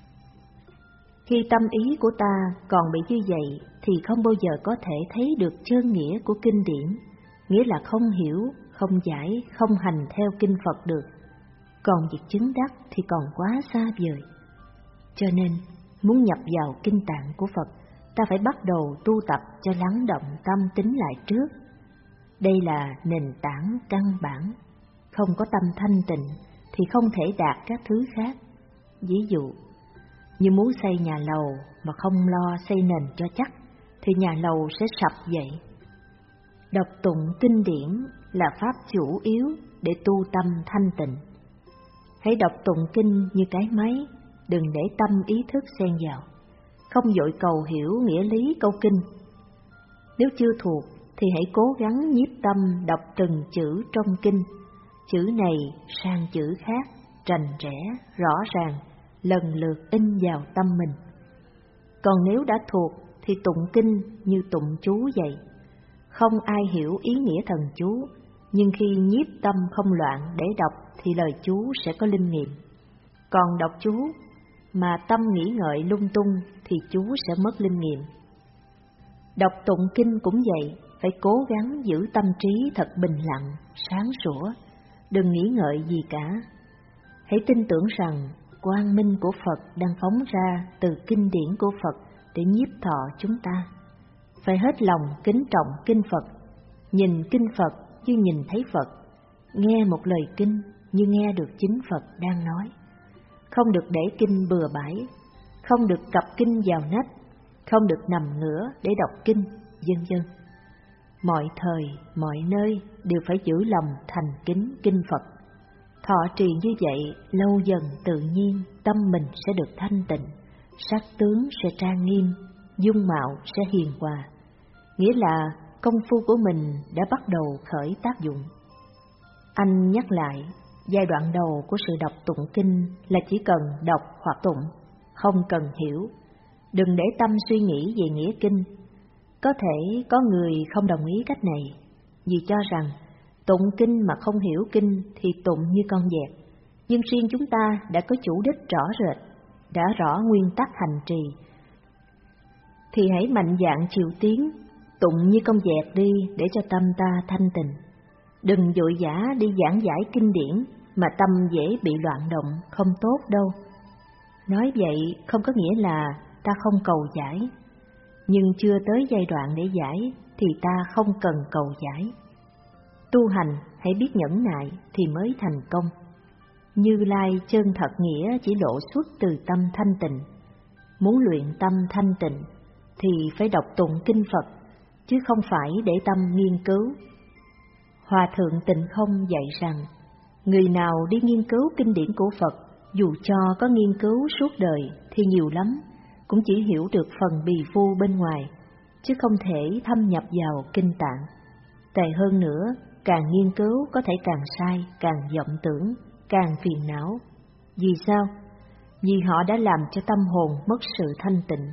Khi tâm ý của ta còn bị như vậy thì không bao giờ có thể thấy được chân nghĩa của kinh điển, nghĩa là không hiểu, không giải, không hành theo kinh Phật được. Còn việc chứng đắc thì còn quá xa vời. Cho nên, muốn nhập vào kinh tạng của Phật, ta phải bắt đầu tu tập cho lắng động tâm tính lại trước. Đây là nền tảng căn bản. Không có tâm thanh tịnh thì không thể đạt các thứ khác. Ví dụ, như muốn xây nhà lầu mà không lo xây nền cho chắc, thì nhà lầu sẽ sập vậy. Đọc tụng kinh điển là pháp chủ yếu để tu tâm thanh tịnh. Hãy đọc tụng kinh như cái máy, đừng để tâm ý thức xen vào, không vội cầu hiểu nghĩa lý câu kinh. Nếu chưa thuộc thì hãy cố gắng nhiếp tâm đọc từng chữ trong kinh, chữ này sang chữ khác, rành rẽ, rõ ràng, lần lượt in vào tâm mình. Còn nếu đã thuộc thì tụng kinh như tụng chú vậy. Không ai hiểu ý nghĩa thần chú, nhưng khi nhiếp tâm không loạn để đọc thì lời chú sẽ có linh nghiệm. Còn đọc chú mà tâm nghĩ ngợi lung tung thì chú sẽ mất linh nghiệm. Đọc tụng kinh cũng vậy, phải cố gắng giữ tâm trí thật bình lặng, sáng sủa, đừng nghĩ ngợi gì cả. Hãy tin tưởng rằng quang minh của Phật đang phóng ra từ kinh điển của Phật để nhiếp thọ chúng ta. Phải hết lòng kính trọng kinh Phật, nhìn kinh Phật như nhìn thấy Phật, nghe một lời kinh như nghe được chính Phật đang nói. Không được để kinh bừa bãi, không được cặp kinh vào nách, không được nằm ngửa để đọc kinh, vân vân. Mọi thời, mọi nơi đều phải giữ lòng thành kính kinh Phật. Thọ trì như vậy, lâu dần tự nhiên tâm mình sẽ được thanh tịnh, sắc tướng sẽ trang nghiêm, dung mạo sẽ hiền hòa. Nghĩa là công phu của mình đã bắt đầu khởi tác dụng. Anh nhắc lại, giai đoạn đầu của sự đọc tụng kinh là chỉ cần đọc hoặc tụng, không cần hiểu. Đừng để tâm suy nghĩ về nghĩa kinh. Có thể có người không đồng ý cách này, vì cho rằng tụng kinh mà không hiểu kinh thì tụng như con dẹt. Nhưng riêng chúng ta đã có chủ đích rõ rệt, đã rõ nguyên tắc hành trì, thì hãy mạnh dạn chiều tiến, tụng như con dẹt đi để cho tâm ta thanh tịnh. Đừng vội vã đi giảng giải kinh điển mà tâm dễ bị loạn động, không tốt đâu. Nói vậy không có nghĩa là ta không cầu giải, nhưng chưa tới giai đoạn để giải thì ta không cần cầu giải. Tu hành hãy biết nhẫn nại thì mới thành công. Như Lai chân thật nghĩa chỉ lộ xuất từ tâm thanh tịnh. Muốn luyện tâm thanh tịnh thì phải đọc tụng kinh Phật, chứ không phải để tâm nghiên cứu. Hòa thượng Tịnh Không dạy rằng, người nào đi nghiên cứu kinh điển của Phật Dù cho có nghiên cứu suốt đời thì nhiều lắm cũng chỉ hiểu được phần bì phu bên ngoài, chứ không thể thâm nhập vào kinh tạng. Tệ hơn nữa, càng nghiên cứu có thể càng sai, càng vọng tưởng, càng phiền não. Vì sao? Vì họ đã làm cho tâm hồn mất sự thanh tịnh.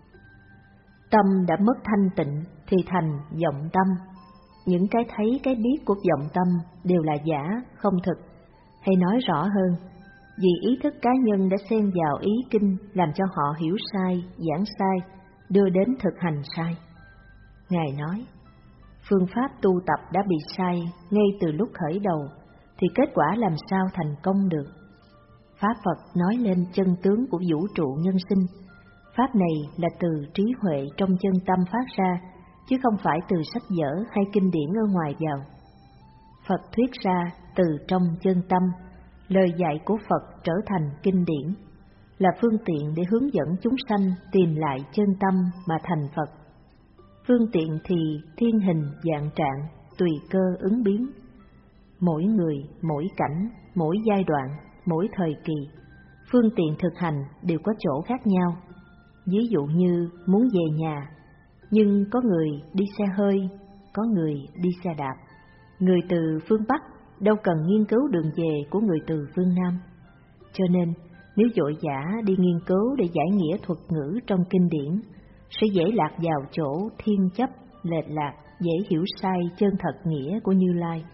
Tâm đã mất thanh tịnh thì thành vọng tâm. Những cái thấy cái biết của vọng tâm đều là giả, không thực. Hay nói rõ hơn, vì ý thức cá nhân đã xen vào ý kinh làm cho họ hiểu sai, giảng sai, đưa đến thực hành sai. Ngài nói, phương pháp tu tập đã bị sai ngay từ lúc khởi đầu, thì kết quả làm sao thành công được? Pháp Phật nói lên chân tướng của vũ trụ nhân sinh. Pháp này là từ trí huệ trong chân tâm phát ra, chứ không phải từ sách vở hay kinh điển ở ngoài vào. Phật thuyết ra từ trong chân tâm, lời dạy của Phật trở thành kinh điển, là phương tiện để hướng dẫn chúng sanh tìm lại chân tâm mà thành Phật. Phương tiện thì thiên hình dạng trạng, tùy cơ ứng biến. Mỗi người, mỗi cảnh, mỗi giai đoạn, mỗi thời kỳ, phương tiện thực hành đều có chỗ khác nhau. Ví dụ như muốn về nhà, nhưng có người đi xe hơi, có người đi xe đạp. Người từ phương Bắc đâu cần nghiên cứu đường về của người từ phương Nam. Cho nên, nếu vội vã đi nghiên cứu để giải nghĩa thuật ngữ trong kinh điển, sẽ dễ lạc vào chỗ thiên chấp, lệch lạc, dễ hiểu sai chân thật nghĩa của Như Lai.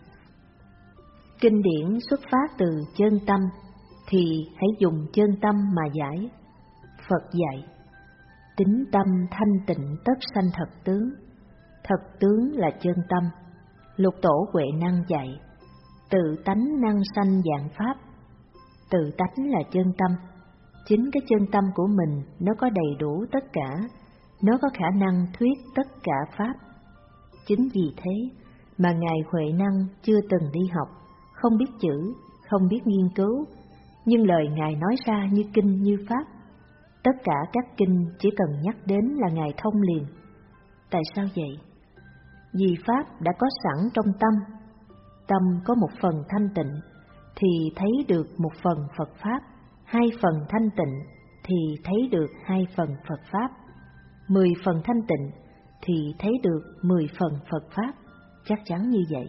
Kinh điển xuất phát từ chân tâm, thì hãy dùng chân tâm mà giải. Phật dạy, tính tâm thanh tịnh tất sanh thật tướng. Thật tướng là chân tâm. Lục tổ Huệ Năng dạy, tự tánh năng sanh dạng pháp. Tự tánh là chân tâm. Chính cái chân tâm của mình nó có đầy đủ tất cả, nó có khả năng thuyết tất cả pháp. Chính vì thế mà Ngài Huệ Năng chưa từng đi học, không biết chữ, không biết nghiên cứu, nhưng lời Ngài nói ra như kinh như pháp. Tất cả các kinh chỉ cần nhắc đến là Ngài thông liền. Tại sao vậy? Vì pháp đã có sẵn trong tâm. Tâm có một phần thanh tịnh thì thấy được một phần Phật pháp, hai phần thanh tịnh thì thấy được hai phần Phật pháp, mười phần thanh tịnh thì thấy được mười phần Phật pháp, chắc chắn như vậy.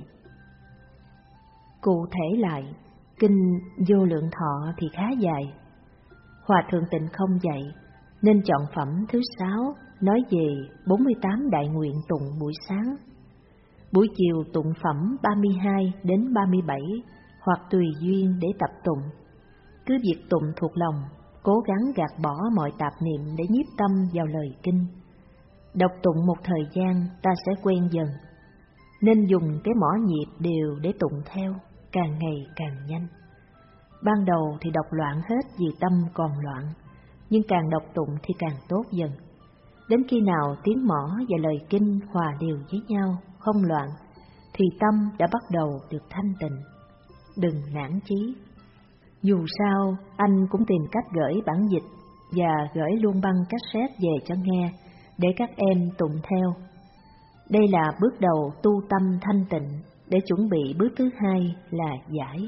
Cụ thể lại, kinh Vô Lượng Thọ thì khá dài. Hòa Thượng Tịnh Không dạy, nên chọn phẩm thứ sáu nói về bốn mươi tám đại nguyện tụng buổi sáng. Buổi chiều tụng phẩm ba mươi hai đến ba mươi bảy, hoặc tùy duyên để tập tụng. Cứ việc tụng thuộc lòng, cố gắng gạt bỏ mọi tạp niệm để nhiếp tâm vào lời kinh. Đọc tụng một thời gian ta sẽ quen dần, nên dùng cái mỏ nhịp đều để tụng theo, càng ngày càng nhanh. Ban đầu thì đọc loạn hết vì tâm còn loạn, nhưng càng đọc tụng thì càng tốt dần. Đến khi nào tiếng mỏ và lời kinh hòa đều với nhau, không loạn, thì tâm đã bắt đầu được thanh tịnh. Đừng nản chí. Dù sao, anh cũng tìm cách gửi bản dịch và gửi luôn băng cassette về cho nghe, để các em tụng theo. Đây là bước đầu tu tâm thanh tịnh, để chuẩn bị bước thứ hai là giải.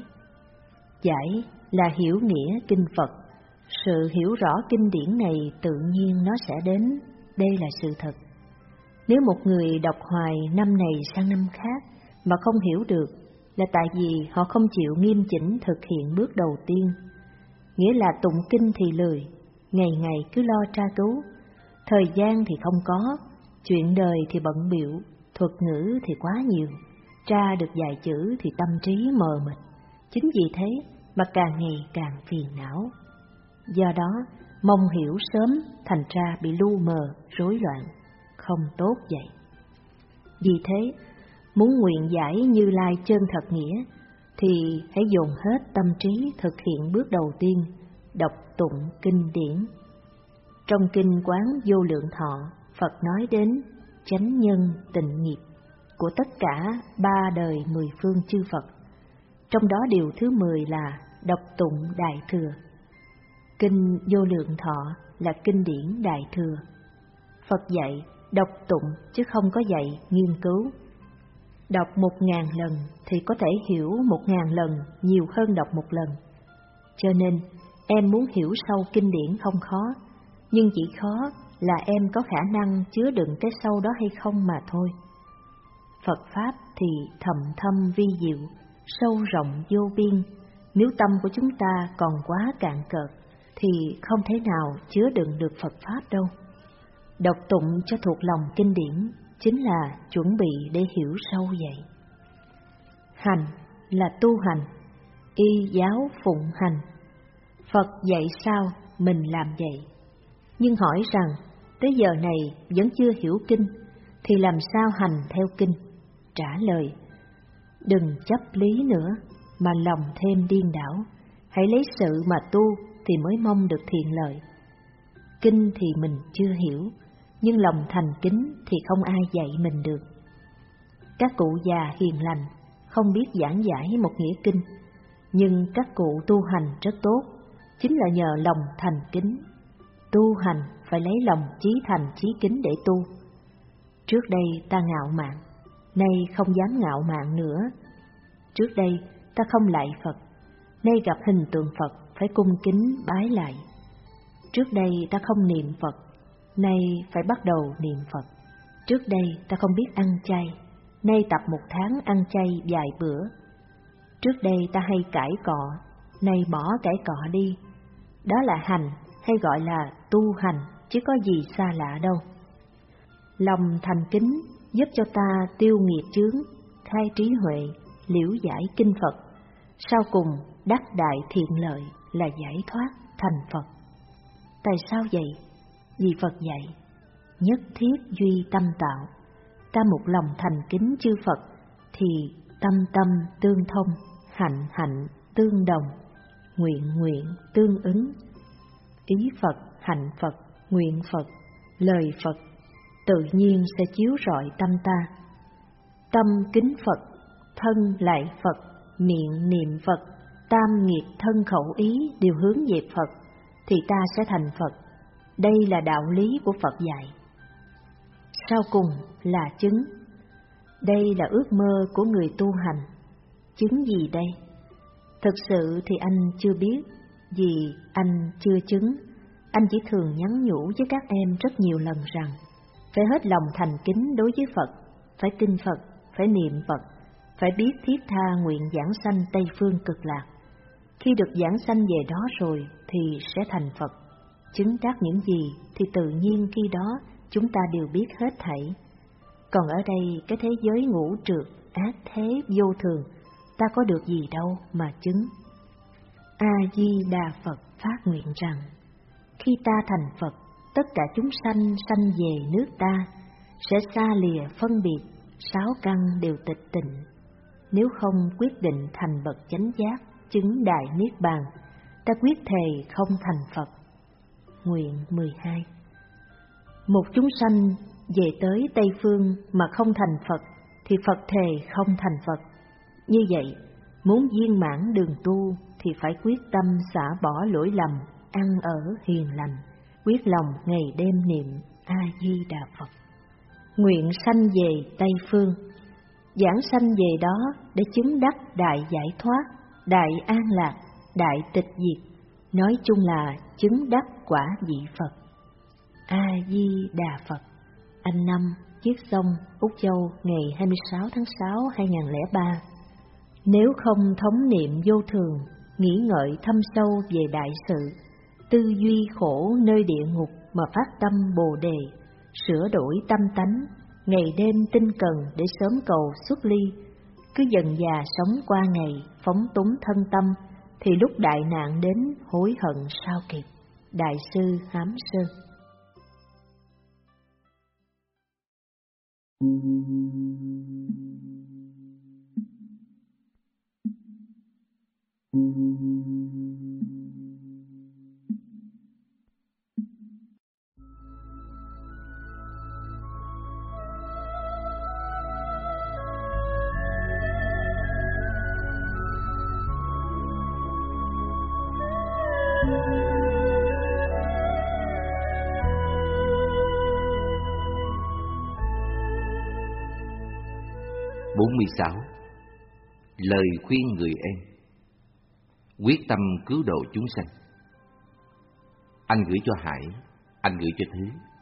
Giải là hiểu nghĩa kinh Phật. Sự hiểu rõ kinh điển này tự nhiên nó sẽ đến, đây là sự thật. Nếu một người đọc hoài năm này sang năm khác mà không hiểu được, là tại vì họ không chịu nghiêm chỉnh thực hiện bước đầu tiên. Nghĩa là tụng kinh thì lười, ngày ngày cứ lo tra cứu, thời gian thì không có, chuyện đời thì bận bịu, thuật ngữ thì quá nhiều, tra được vài chữ thì tâm trí mờ mịt. Chính vì thế mà càng ngày càng phiền não. Do đó, mong hiểu sớm thành ra bị lu mờ, rối loạn, không tốt vậy. Vì thế, muốn nguyện giải Như Lai chân thật nghĩa, thì hãy dồn hết tâm trí thực hiện bước đầu tiên, đọc tụng kinh điển. Trong kinh Quán Vô Lượng Thọ, Phật nói đến chánh nhân tịnh nghiệp của tất cả ba đời mười phương chư Phật. Trong đó điều thứ mười là đọc tụng Đại Thừa. Kinh Vô Lượng Thọ là kinh điển Đại Thừa. Phật dạy đọc tụng chứ không có dạy nghiên cứu. Đọc một ngàn lần thì có thể hiểu một ngàn lần nhiều hơn đọc một lần. Cho nên, Em muốn hiểu sâu kinh điển không khó, nhưng chỉ khó là em có khả năng chứa đựng cái sâu đó hay không mà thôi. Phật Pháp thì thầm thâm vi diệu, sâu rộng vô biên. Nếu tâm của chúng ta còn quá cạn cợt thì không thể nào chứa đựng được Phật Pháp đâu. Đọc tụng cho thuộc lòng kinh điển chính là chuẩn bị để hiểu sâu vậy. Hành là tu hành, y giáo phụng hành. Phật dạy sao mình làm vậy. Nhưng hỏi rằng tới giờ này vẫn chưa hiểu kinh thì làm sao hành theo kinh? Trả lời: đừng chấp lý nữa mà lòng thêm điên đảo, hãy lấy sự mà tu thì mới mong được thiện lợi. Kinh thì mình chưa hiểu, nhưng lòng thành kính thì không ai dạy mình được. Các cụ già hiền lành không biết giảng giải một nghĩa kinh, nhưng các cụ tu hành rất tốt, chính là nhờ lòng thành kính. Tu hành phải lấy lòng chí thành chí kính để tu. Trước đây ta ngạo mạn, nay không dám ngạo mạn nữa. Trước đây ta không lạy Phật, nay gặp hình tượng Phật phải cung kính bái lại. Trước đây ta không niệm Phật, nay phải bắt đầu niệm Phật. Trước đây ta không biết ăn chay, nay tập một tháng ăn chay vài bữa. Trước đây ta hay cãi cọ, nay bỏ cãi cọ đi. Đó là hành hay gọi là tu hành, chứ có gì xa lạ đâu. Lòng thành kính giúp cho ta tiêu nghiệp chướng, khai trí huệ, liễu giải kinh Phật. Sau cùng đắc đại thiện lợi là giải thoát thành Phật. Tại sao vậy? Vì Phật dạy nhất thiết duy tâm tạo. Ta một lòng thành kính chư Phật thì tâm tâm tương thông, hạnh hạnh tương đồng, nguyện nguyện tương ứng. Ý Phật, hạnh Phật, nguyện Phật, lời Phật tự nhiên sẽ chiếu rọi tâm ta. Tâm kính Phật, thân lạy Phật, miệng niệm Phật, tam nghiệp thân khẩu ý đều hướng về Phật thì ta sẽ thành Phật. Đây là đạo lý của Phật dạy. Sau cùng là chứng. Đây là ước mơ của người tu hành. Chứng gì đây? Thực sự thì anh chưa biết, vì anh chưa chứng. Anh chỉ thường nhắn nhủ với các em rất nhiều lần rằng phải hết lòng thành kính đối với Phật, phải tin Phật, phải niệm Phật, phải biết thiết tha nguyện giảng sanh Tây Phương Cực Lạc. Khi được giảng sanh về đó rồi thì sẽ thành Phật. Chứng đắc những gì thì tự nhiên khi đó chúng ta đều biết hết thảy. Còn ở đây cái thế giới ngũ trược, ác thế, vô thường, ta có được gì đâu mà chứng. A-di-đà Phật phát nguyện rằng khi ta thành Phật, tất cả chúng sanh sanh về nước ta sẽ xa lìa phân biệt, sáu căn đều tịch tịnh. Nếu không quyết định thành bậc chánh giác, chứng đại niết bàn, ta quyết thề không thành Phật. Nguyện mười hai. Một chúng sanh về tới Tây Phương mà không thành Phật thì Phật thề không thành Phật. Như vậy, muốn viên mãn đường tu thì phải quyết tâm xả bỏ lỗi lầm, ăn ở hiền lành, quyết lòng ngày đêm niệm A-di-đà Phật. Nguyện sanh về Tây Phương, giảng sanh về đó để chứng đắc đại giải thoát, đại an lạc, đại tịch diệt, nói chung là chứng đắc quả vị Phật. A-di-đà Phật. Anh Năm, Chiết Sông, Úc Châu, ngày hai mươi sáu tháng sáu năm hai nghìn không trăm lẻ ba. Nếu không thống niệm vô thường, nghĩ ngợi thâm sâu về đại sự, tư duy khổ nơi địa ngục mà phát tâm Bồ Đề, sửa đổi tâm tánh, ngày đêm tinh cần để sớm cầu xuất ly, cứ dần dà sống qua ngày, phóng túng thân tâm, thì lúc đại nạn đến hối hận sao kịp. Đại sư Hám Sơn. bốn mươi sáu. Lời khuyên người em. Quyết tâm cứu độ chúng sanh. Anh gửi cho Hải, anh gửi cho Thứ.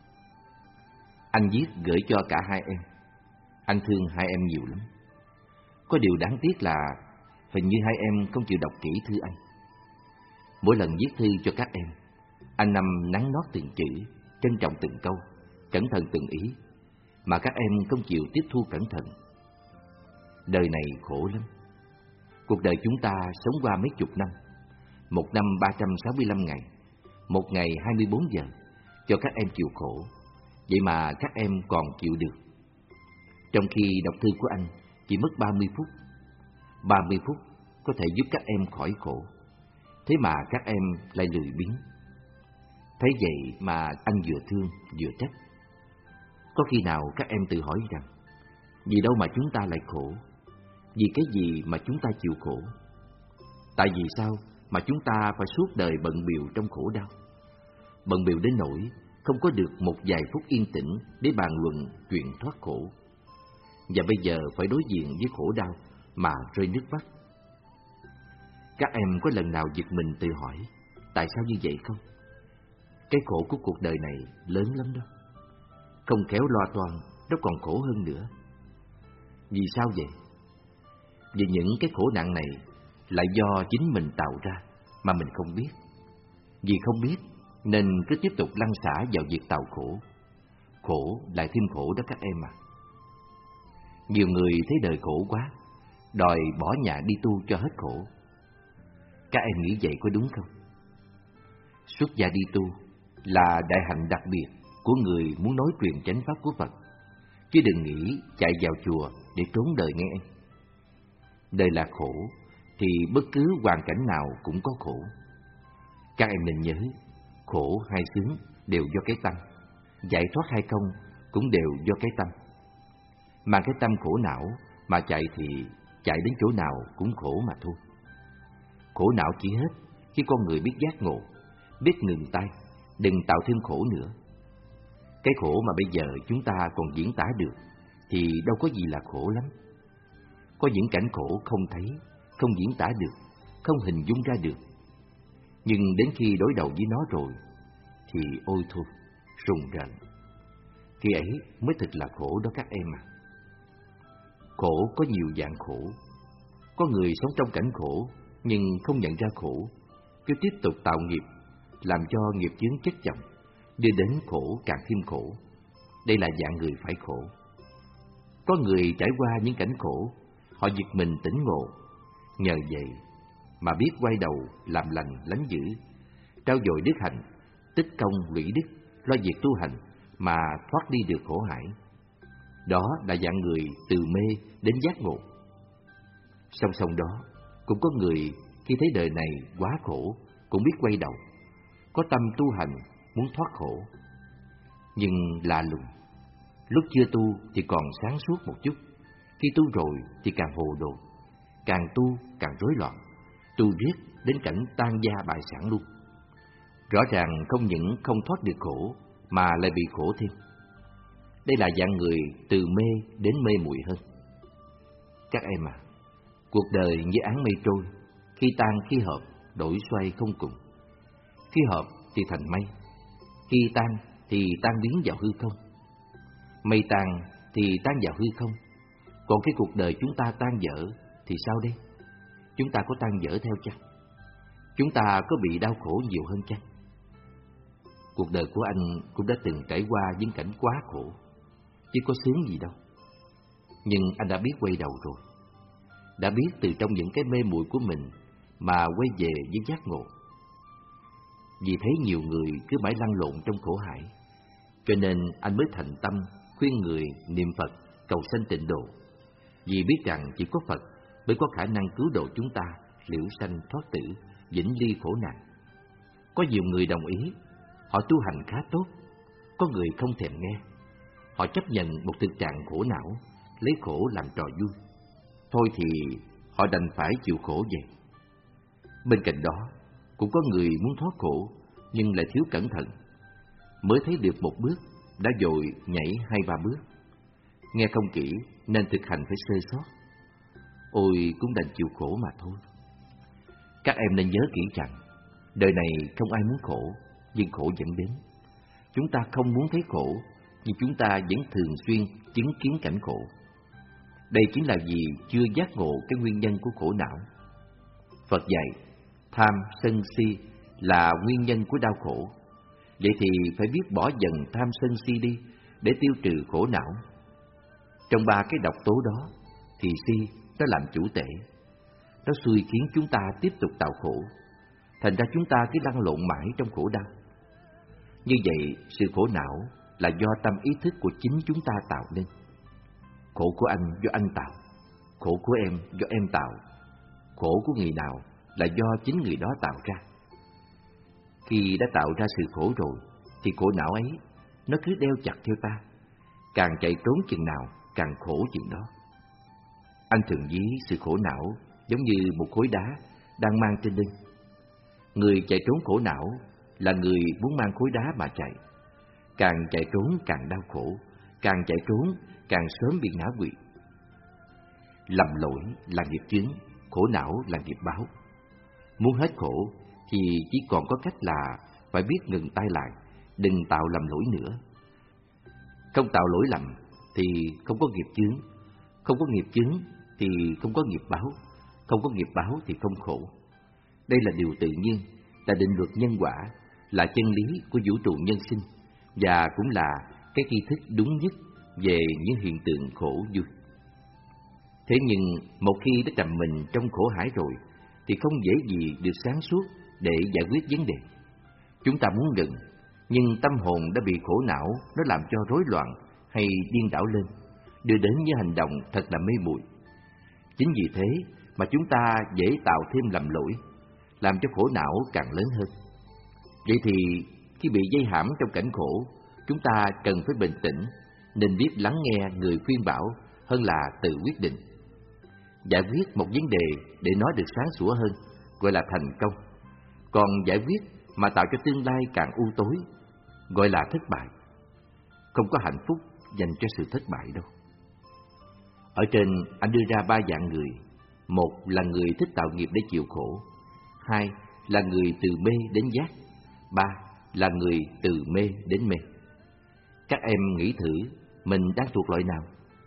Anh viết gửi cho cả hai em. Anh thương hai em nhiều lắm. Có điều đáng tiếc là hình như hai em không chịu đọc kỹ thư anh. Mỗi lần viết thư cho các em, anh nằm nắn nót từng chữ, trân trọng từng câu, cẩn thận từng ý, mà các em không chịu tiếp thu cẩn thận. Đời này khổ lắm. Cuộc đời chúng ta sống qua mấy chục năm, một năm ba trăm sáu mươi lăm ngày, một ngày hai mươi bốn giờ, cho các em chịu khổ. Vậy mà các em còn chịu được. Trong khi đọc thư của anh chỉ mất ba mươi phút. ba mươi phút có thể giúp các em khỏi khổ. Thế mà các em lại lười biếng. Thấy vậy mà anh vừa thương vừa trách. Có khi nào các em tự hỏi rằng, vì đâu mà chúng ta lại khổ? Vì cái gì mà chúng ta chịu khổ? Tại vì sao mà chúng ta phải suốt đời bận bịu trong khổ đau? Bận bịu đến nỗi không có được một vài phút yên tĩnh để bàn luận chuyện thoát khổ. Và bây giờ phải đối diện với khổ đau mà rơi nước mắt. Các em có lần nào giật mình tự hỏi tại sao như vậy không? Cái khổ của cuộc đời này lớn lắm đó. Không khéo loa toan, nó còn khổ hơn nữa. Vì sao vậy? Vì những cái khổ nạn này lại do chính mình tạo ra mà mình không biết. Vì không biết nên cứ tiếp tục lăn xả vào việc tạo khổ. Khổ lại thêm khổ đó các em à. Nhiều người thấy đời khổ quá, đòi bỏ nhà đi tu cho hết khổ. Các em nghĩ vậy có đúng không? Xuất gia đi tu là đại hạnh đặc biệt của người muốn nói truyền chánh pháp của Phật, chứ đừng nghĩ chạy vào chùa để trốn đời nghe em. Đời là khổ thì bất cứ hoàn cảnh nào cũng có khổ. Các em nên nhớ, khổ hay sướng đều do cái tâm, giải thoát hay không cũng đều do cái tâm. Mà cái tâm khổ não mà chạy thì chạy đến chỗ nào cũng khổ mà thôi. Khổ não chỉ hết khi con người biết giác ngộ, biết ngừng tay, đừng tạo thêm khổ nữa. Cái khổ mà bây giờ chúng ta còn diễn tả được thì đâu có gì là khổ lắm. Có những cảnh khổ không thấy, không diễn tả được, không hình dung ra được. Nhưng đến khi đối đầu với nó rồi thì ôi thôi, rùng rợn. Khi ấy mới thật là khổ đó các em à. Khổ có nhiều dạng khổ. Có người sống trong cảnh khổ nhưng không nhận ra khổ, cứ tiếp tục tạo nghiệp, làm cho nghiệp chướng chất chồng, đưa đến khổ càng thêm khổ. Đây là dạng người phải khổ. Có người trải qua những cảnh khổ, họ giật mình tỉnh ngộ, nhờ vậy mà biết quay đầu làm lành lánh dữ, trau dồi đức hạnh, tích công lũy đức, lo việc tu hành mà thoát đi được khổ hải. Đó là dạng người từ mê đến giác ngộ. Song song đó, cũng có người khi thấy đời này quá khổ cũng biết quay đầu, có tâm tu hành muốn thoát khổ. Nhưng lạ lùng, lúc chưa tu thì còn sáng suốt một chút, khi tu rồi thì càng hồ đồ, càng tu càng rối loạn, tu riết đến cảnh tan gia bại sản luôn. Rõ ràng không những không thoát được khổ mà lại bị khổ thêm. Đây là dạng người từ mê đến mê muội hơn. Các em à, cuộc đời như áng mây trôi, khi tan khi hợp, đổi xoay không cùng. Khi hợp thì thành mây, khi tan thì tan biến vào hư không. Mây tan thì tan vào hư không. Còn cái cuộc đời chúng ta tan vỡ thì sao đây? Chúng ta có tan vỡ theo chăng? Chúng ta có bị đau khổ nhiều hơn chăng? Cuộc đời của anh cũng đã từng trải qua những cảnh quá khổ, chứ có sướng gì đâu. Nhưng anh đã biết quay đầu rồi, đã biết từ trong những cái mê muội của mình mà quay về với giác ngộ. Vì thấy nhiều người cứ mãi lăn lộn trong khổ hải, cho nên anh mới thành tâm khuyên người niệm Phật cầu sanh tịnh độ. Vì biết rằng chỉ có Phật mới có khả năng cứu độ chúng ta liễu sanh thoát tử, vĩnh ly khổ nạn. Có nhiều người đồng ý, họ tu hành khá tốt. Có người không thèm nghe, họ chấp nhận một thực trạng khổ não, lấy khổ làm trò vui. Thôi thì họ đành phải chịu khổ vậy. Bên cạnh đó, cũng có người muốn thoát khổ nhưng lại thiếu cẩn thận, mới thấy được một bước đã vội nhảy hai ba bước. Nghe không kỹ nên thực hành phải sơ sót. Ôi cũng đành chịu khổ mà thôi. Các em nên nhớ kỹ rằng đời này không ai muốn khổ, nhưng khổ vẫn đến. Chúng ta không muốn thấy khổ, nhưng chúng ta vẫn thường xuyên chứng kiến cảnh khổ. Đây chính là vì chưa giác ngộ cái nguyên nhân của khổ não. Phật dạy, tham, sân, si là nguyên nhân của đau khổ. Vậy thì phải biết bỏ dần tham sân si đi để tiêu trừ khổ não. Trong ba cái độc tố đó thì si nó làm chủ tể. Nó xui khiến chúng ta tiếp tục tạo khổ. Thành ra chúng ta cứ lăn lộn mãi trong khổ đau. Như vậy, sự khổ não là do tâm ý thức của chính chúng ta tạo nên. Khổ của anh do anh tạo, khổ của em do em tạo, khổ của người nào là do chính người đó tạo ra. Khi đã tạo ra sự khổ rồi, thì khổ não ấy, nó cứ đeo chặt theo ta. Càng chạy trốn chừng nào, càng khổ chừng đó. Anh thường ví sự khổ não giống như một khối đá đang mang trên lưng. Người chạy trốn khổ não là người muốn mang khối đá mà chạy. Càng chạy trốn càng đau khổ, càng chạy trốn càng sớm bị ngã quỵ. Lầm lỗi là nghiệp chướng, khổ não là nghiệp báo. Muốn hết khổ thì chỉ còn có cách là phải biết ngừng tay lại, đừng tạo lầm lỗi nữa. Không tạo lỗi lầm thì không có nghiệp chướng, không có nghiệp chướng thì không có nghiệp báo, không có nghiệp báo thì không khổ. Đây là điều tự nhiên, là định luật nhân quả, là chân lý của vũ trụ nhân sinh, và cũng là cái tri thức đúng nhất về những hiện tượng khổ vui. Thế nhưng một khi đã trầm mình trong khổ hải rồi thì không dễ gì được sáng suốt để giải quyết vấn đề. Chúng ta muốn ngừng, nhưng tâm hồn đã bị khổ não nó làm cho rối loạn hay điên đảo lên, đưa đến những hành động thật là mê muội. Chính vì thế mà chúng ta dễ tạo thêm lầm lỗi, làm cho khổ não càng lớn hơn. Vậy thì khi bị dây hãm trong cảnh khổ, chúng ta cần phải bình tĩnh, nên biết lắng nghe người khuyên bảo hơn là tự quyết định. Giải quyết một vấn đề để nó được sáng sủa hơn gọi là thành công, còn giải quyết mà tạo cho tương lai càng u tối gọi là thất bại. Không có hạnh phúc dành cho sự thất bại đâu. Ở trên anh đưa ra ba dạng người. Một là người thích tạo nghiệp để chịu khổ. Hai là người từ mê đến giác. Ba là người từ mê đến mê. Các em nghĩ thử mình đang thuộc loại nào?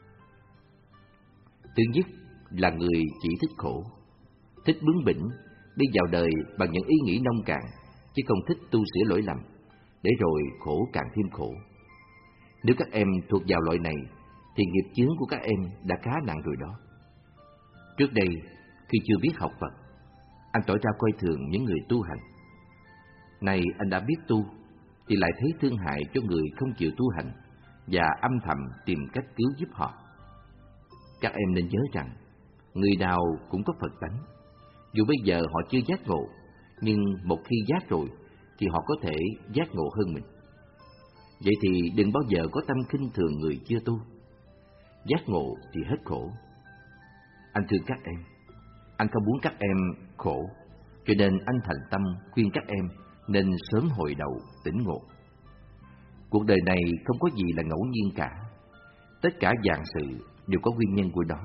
Thứ nhất là người chỉ thích khổ, thích bướng bỉnh, đi vào đời bằng những ý nghĩ nông cạn, chứ không thích tu sửa lỗi lầm, để rồi khổ càng thêm khổ. Nếu các em thuộc vào loại này, thì nghiệp chướng của các em đã khá nặng rồi đó. Trước đây, khi chưa biết học Phật, anh tỏ ra coi thường những người tu hành. Nay anh đã biết tu, thì lại thấy thương hại cho người không chịu tu hành, và âm thầm tìm cách cứu giúp họ. Các em nên nhớ rằng, người nào cũng có Phật tánh. Dù bây giờ họ chưa giác ngộ, nhưng một khi giác rồi, thì họ có thể giác ngộ hơn mình. Vậy thì đừng bao giờ có tâm khinh thường người chưa tu. Giác ngộ thì hết khổ. Anh thương các em, anh không muốn các em khổ, cho nên anh thành tâm khuyên các em nên sớm hồi đầu tỉnh ngộ. Cuộc đời này không có gì là ngẫu nhiên cả. Tất cả vạn sự đều có nguyên nhân của nó.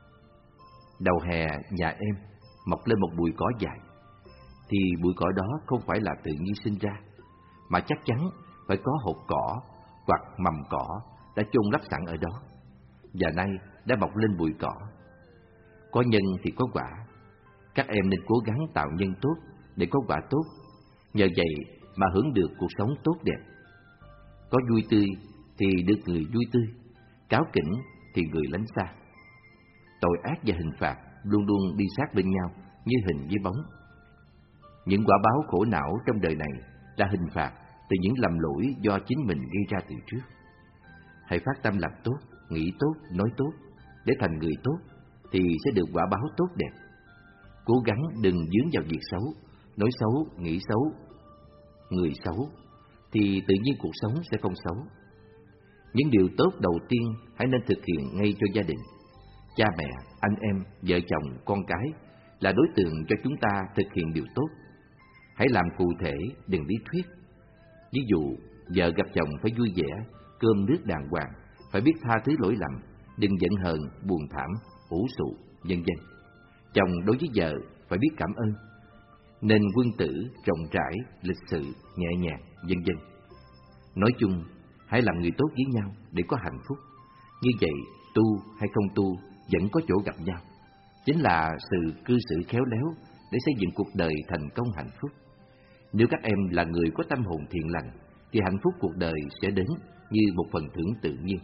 Đầu hè nhà em mọc lên một bụi cỏ dài, thì bụi cỏ đó không phải là tự nhiên sinh ra, mà chắc chắn phải có hột cỏ hoặc mầm cỏ đã chôn lấp sẵn ở đó, và nay đã mọc lên bụi cỏ. Có nhân thì có quả. Các em nên cố gắng tạo nhân tốt để có quả tốt, nhờ vậy mà hưởng được cuộc sống tốt đẹp. Có vui tươi thì được người vui tươi, cáu kỉnh thì người lánh xa. Tội ác và hình phạt luôn luôn đi sát bên nhau như hình với bóng. Những quả báo khổ não trong đời này là hình phạt từ những lầm lỗi do chính mình gây ra từ trước. Hãy phát tâm làm tốt, nghĩ tốt, nói tốt, để thành người tốt, thì sẽ được quả báo tốt đẹp. Cố gắng đừng dướng vào việc xấu, nói xấu, nghĩ xấu, người xấu, thì tự nhiên cuộc sống sẽ không xấu. Những điều tốt đầu tiên hãy nên thực hiện ngay cho gia đình. Cha mẹ, anh em, vợ chồng, con cái là đối tượng cho chúng ta thực hiện điều tốt. Hãy làm cụ thể, đừng lý thuyết. Ví dụ, vợ gặp chồng phải vui vẻ, cơm nước đàng hoàng, phải biết tha thứ lỗi lầm, đừng giận hờn, buồn thảm, ủ sụ, vân vân. Chồng đối với vợ phải biết cảm ơn. nên quân tử rộng rãi, lịch sự, nhẹ nhàng, vân vân. Nói chung, hãy làm người tốt với nhau để có hạnh phúc. Như vậy, tu hay không tu vẫn có chỗ gặp nhau. Chính là sự cư xử khéo léo để xây dựng cuộc đời thành công hạnh phúc. Nếu các em là người có tâm hồn thiện lành, thì hạnh phúc cuộc đời sẽ đến như một phần thưởng tự nhiên.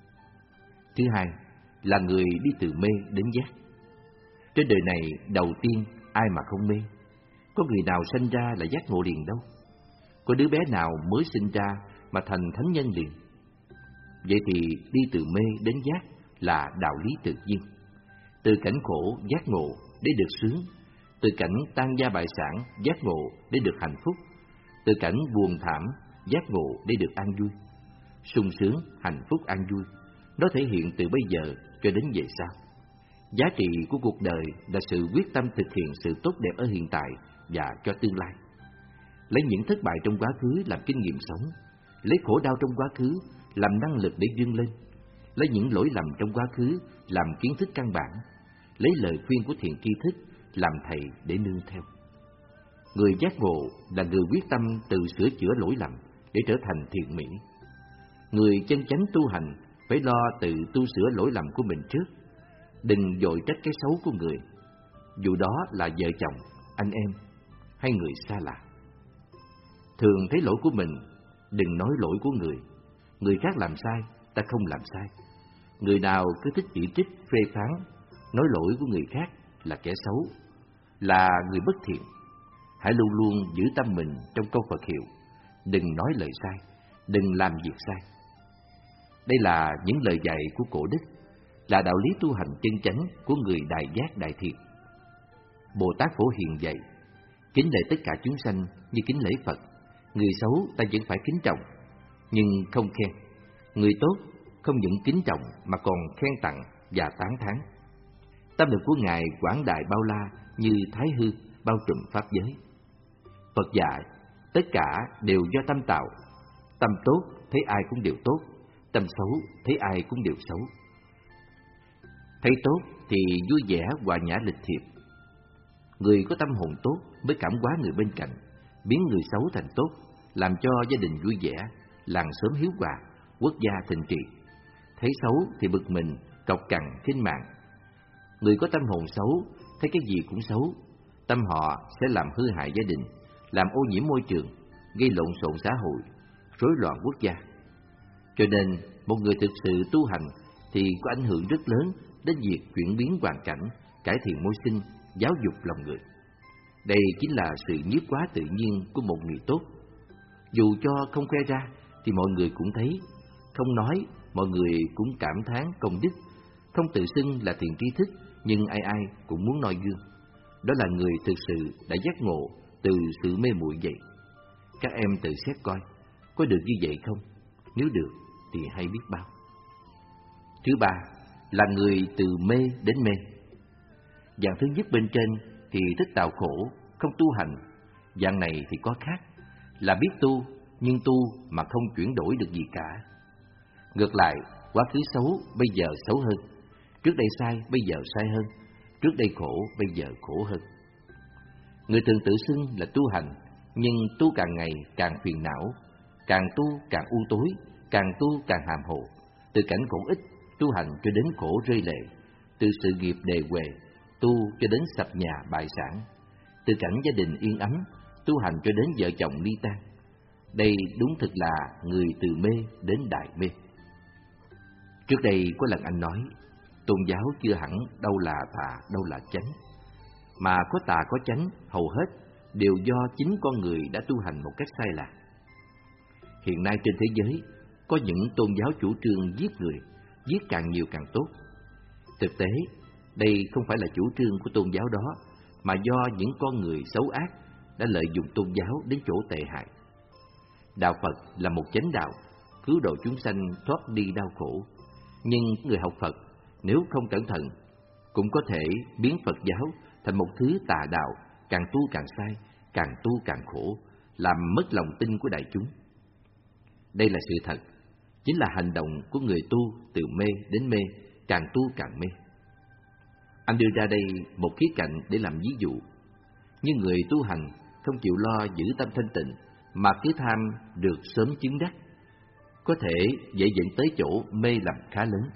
Thứ hai, là người đi từ mê đến giác. Trên đời này, đầu tiên, ai mà không mê? Có người nào sinh ra là giác ngộ liền đâu. Có đứa bé nào mới sinh ra mà thành thánh nhân liền. Vậy thì đi từ mê đến giác là đạo lý tự nhiên. Từ cảnh khổ giác ngộ để được sướng, từ cảnh tan gia bại sản giác ngộ để được hạnh phúc, từ cảnh buồn thảm giác ngộ để được an vui. Sung sướng, hạnh phúc, an vui, nó thể hiện từ bây giờ cho đến về sau. Giá trị của cuộc đời là sự quyết tâm thực hiện sự tốt đẹp ở hiện tại và cho tương lai. Lấy những thất bại trong quá khứ làm kinh nghiệm sống, lấy khổ đau trong quá khứ làm năng lực để vươn lên, lấy những lỗi lầm trong quá khứ làm kiến thức căn bản, lấy lời khuyên của thiện tri thức làm thầy để nương theo. Người giác ngộ là người quyết tâm từ sửa chữa lỗi lầm để trở thành thiện mỹ. Người chân chánh tu hành phải lo tự tu sửa lỗi lầm của mình trước. Đừng vội trách cái xấu của người, dù đó là vợ chồng, anh em hay người xa lạ. Thường thấy lỗi của mình, đừng nói lỗi của người. Người khác làm sai, ta không làm sai. Người nào cứ thích chỉ trích, phê phán, nói lỗi của người khác là kẻ xấu, là người bất thiện. Hãy luôn luôn giữ tâm mình trong câu Phật hiệu: đừng nói lời sai, đừng làm việc sai. Đây là những lời dạy của cổ đức, là đạo lý tu hành chân chánh của người đại giác đại thiện. Bồ Tát Phổ Hiền dạy: kính lễ tất cả chúng sanh như kính lễ Phật. Người xấu ta vẫn phải kính trọng, nhưng không khen. Người tốt không những kính trọng mà còn khen tặng và tán thán. Tâm lực của Ngài quảng đại bao la như thái hư bao trùm pháp giới. Phật dạy tất cả đều do tâm tạo. Tâm tốt thấy ai cũng đều tốt, tâm xấu thấy ai cũng đều xấu. Thấy tốt thì vui vẻ hòa nhã lịch thiệp. Người có tâm hồn tốt mới cảm hóa người bên cạnh, biến người xấu thành tốt, làm cho gia đình vui vẻ, làng xóm hiếu hòa, quốc gia thịnh trị. Thấy xấu thì bực mình, cọc cằn, khinh mạng. Người có tâm hồn xấu thấy cái gì cũng xấu, tâm họ sẽ làm hư hại gia đình, làm ô nhiễm môi trường, gây lộn xộn xã hội, rối loạn quốc gia. Cho nên một người thực sự tu hành thì có ảnh hưởng rất lớn đến việc chuyển biến hoàn cảnh, cải thiện môi sinh, giáo dục lòng người. Đây chính là sự nhiếp hóa tự nhiên của một người tốt. Dù cho không khoe ra thì mọi người cũng thấy, không nói mọi người cũng cảm thán công đức, không tự xưng là thiện tri thức nhưng ai ai cũng muốn noi gương. Đó là người thực sự đã giác ngộ từ sự mê muội vậy. Các em tự xét coi, có được như vậy không? Nếu được thì hay biết bao. Thứ ba là người từ mê đến mê. Dạng thứ nhất bên trên thì thích tạo khổ, không tu hành. Dạng này thì có khác, là biết tu nhưng tu mà không chuyển đổi được gì cả. Ngược lại, quá khứ xấu bây giờ xấu hơn, trước đây sai bây giờ sai hơn, trước đây khổ bây giờ khổ hơn. Người thường tự xưng là tu hành, nhưng tu càng ngày càng phiền não, càng tu càng u tối, càng tu càng hàm hồ, từ cảnh khổ ích tu hành cho đến khổ rơi lệ, từ sự nghiệp đề huề tu cho đến sập nhà bại sản, từ cảnh gia đình yên ấm tu hành cho đến vợ chồng ly tan. Đây đúng thực là người từ mê đến đại mê. Trước đây có lần anh nói, tôn giáo chưa hẳn đâu là tà, đâu là chánh, mà có tà có chánh hầu hết đều do chính con người đã tu hành một cách sai lạc. Hiện nay trên thế giới có những tôn giáo chủ trương giết người, giết càng nhiều càng tốt. Thực tế, đây không phải là chủ trương của tôn giáo đó, mà do những con người xấu ác đã lợi dụng tôn giáo đến chỗ tệ hại. Đạo Phật là một chánh đạo, cứu độ chúng sanh thoát đi đau khổ. Nhưng người học Phật nếu không cẩn thận cũng có thể biến Phật giáo thành một thứ tà đạo, càng tu càng sai, càng tu càng khổ, làm mất lòng tin của đại chúng. Đây là sự thật, chính là hành động của người tu từ mê đến mê, càng tu càng mê. Anh đưa ra đây một khía cạnh để làm ví dụ. Nhưng người tu hành không chịu lo giữ tâm thanh tịnh mà cứ tham được sớm chứng đắc, có thể dễ dẫn tới chỗ mê lầm khá lớn.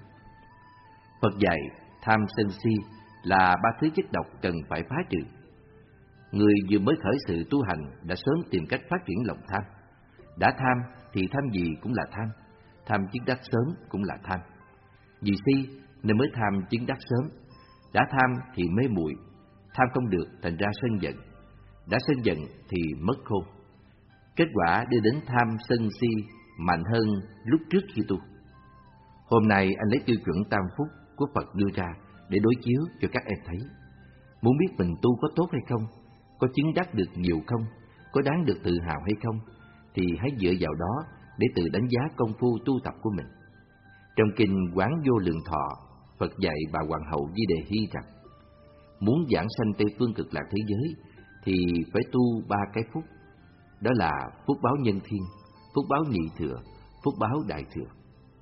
Phật dạy tham sân si là ba thứ chất độc cần phải phá trừ. Người vừa mới khởi sự tu hành đã sớm tìm cách phát triển lòng tham. Đã tham thì tham gì cũng là tham, tham chứng đắc sớm cũng là tham. Vì si nên mới tham chứng đắc sớm. Đã tham thì mê muội, tham không được thành ra sân giận. Đã sân giận thì mất khôn. Kết quả đưa đến tham sân si mạnh hơn lúc trước khi tu. Hôm nay anh lấy tiêu chuẩn tam phúc của Phật đưa ra để đối chiếu cho các em thấy. Muốn biết mình tu có tốt hay không, có chứng đắc được nhiều không, có đáng được tự hào hay không, thì hãy dựa vào đó để tự đánh giá công phu tu tập của mình. Trong kinh Quán Vô Lượng Thọ, Phật dạy bà Hoàng hậu Di Đề Hy rằng, muốn giảng sanh Tây Phương Cực Lạc thế giới thì phải tu ba cái phúc. Đó là phúc báo nhân thiên, phúc báo nhị thừa, phúc báo đại thừa.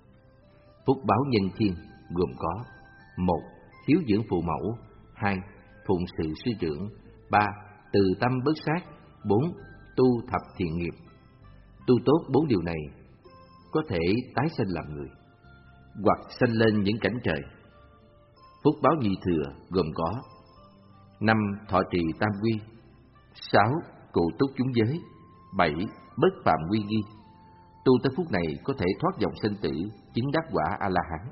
Phúc báo nhân thiên gồm có: một, hiếu dưỡng phụ mẫu; hai, phụng sự sư trưởng; ba, từ tâm bất sát; bốn, tu thập thiện nghiệp. Tu tốt bốn điều này có thể tái sanh làm người, hoặc sanh lên những cảnh trời. Phúc báo nhị thừa gồm có: năm, thọ trì tam quy; sáu, cụ túc chúng giới; bảy, bất phạm quy nghi. Tu tới phút này có thể thoát vòng sinh tử, chứng đắc quả A-la-hán.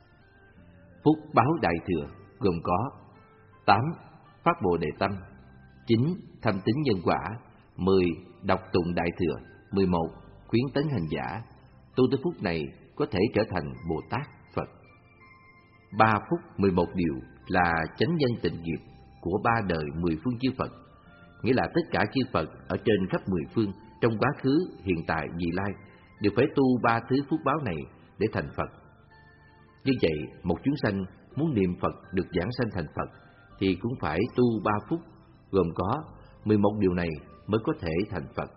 Phúc báo đại thừa gồm có: tám, phát bồ đề tâm; chín, thâm tín nhân quả; mười, đọc tụng đại thừa; mười một, khuyến tấn hành giả. Tu tới phút này có thể trở thành Bồ Tát Phật. Ba phúc mười một điều là chánh nhân tịnh nghiệp của ba đời mười phương chư Phật, nghĩa là tất cả chư Phật ở trên khắp mười phương, trong quá khứ, hiện tại, vị lai đều phải tu ba thứ phúc báo này để thành Phật. Như vậy, một chúng sanh muốn niệm Phật được giảng sanh thành Phật thì cũng phải tu ba phúc, gồm có mười một điều này mới có thể thành Phật.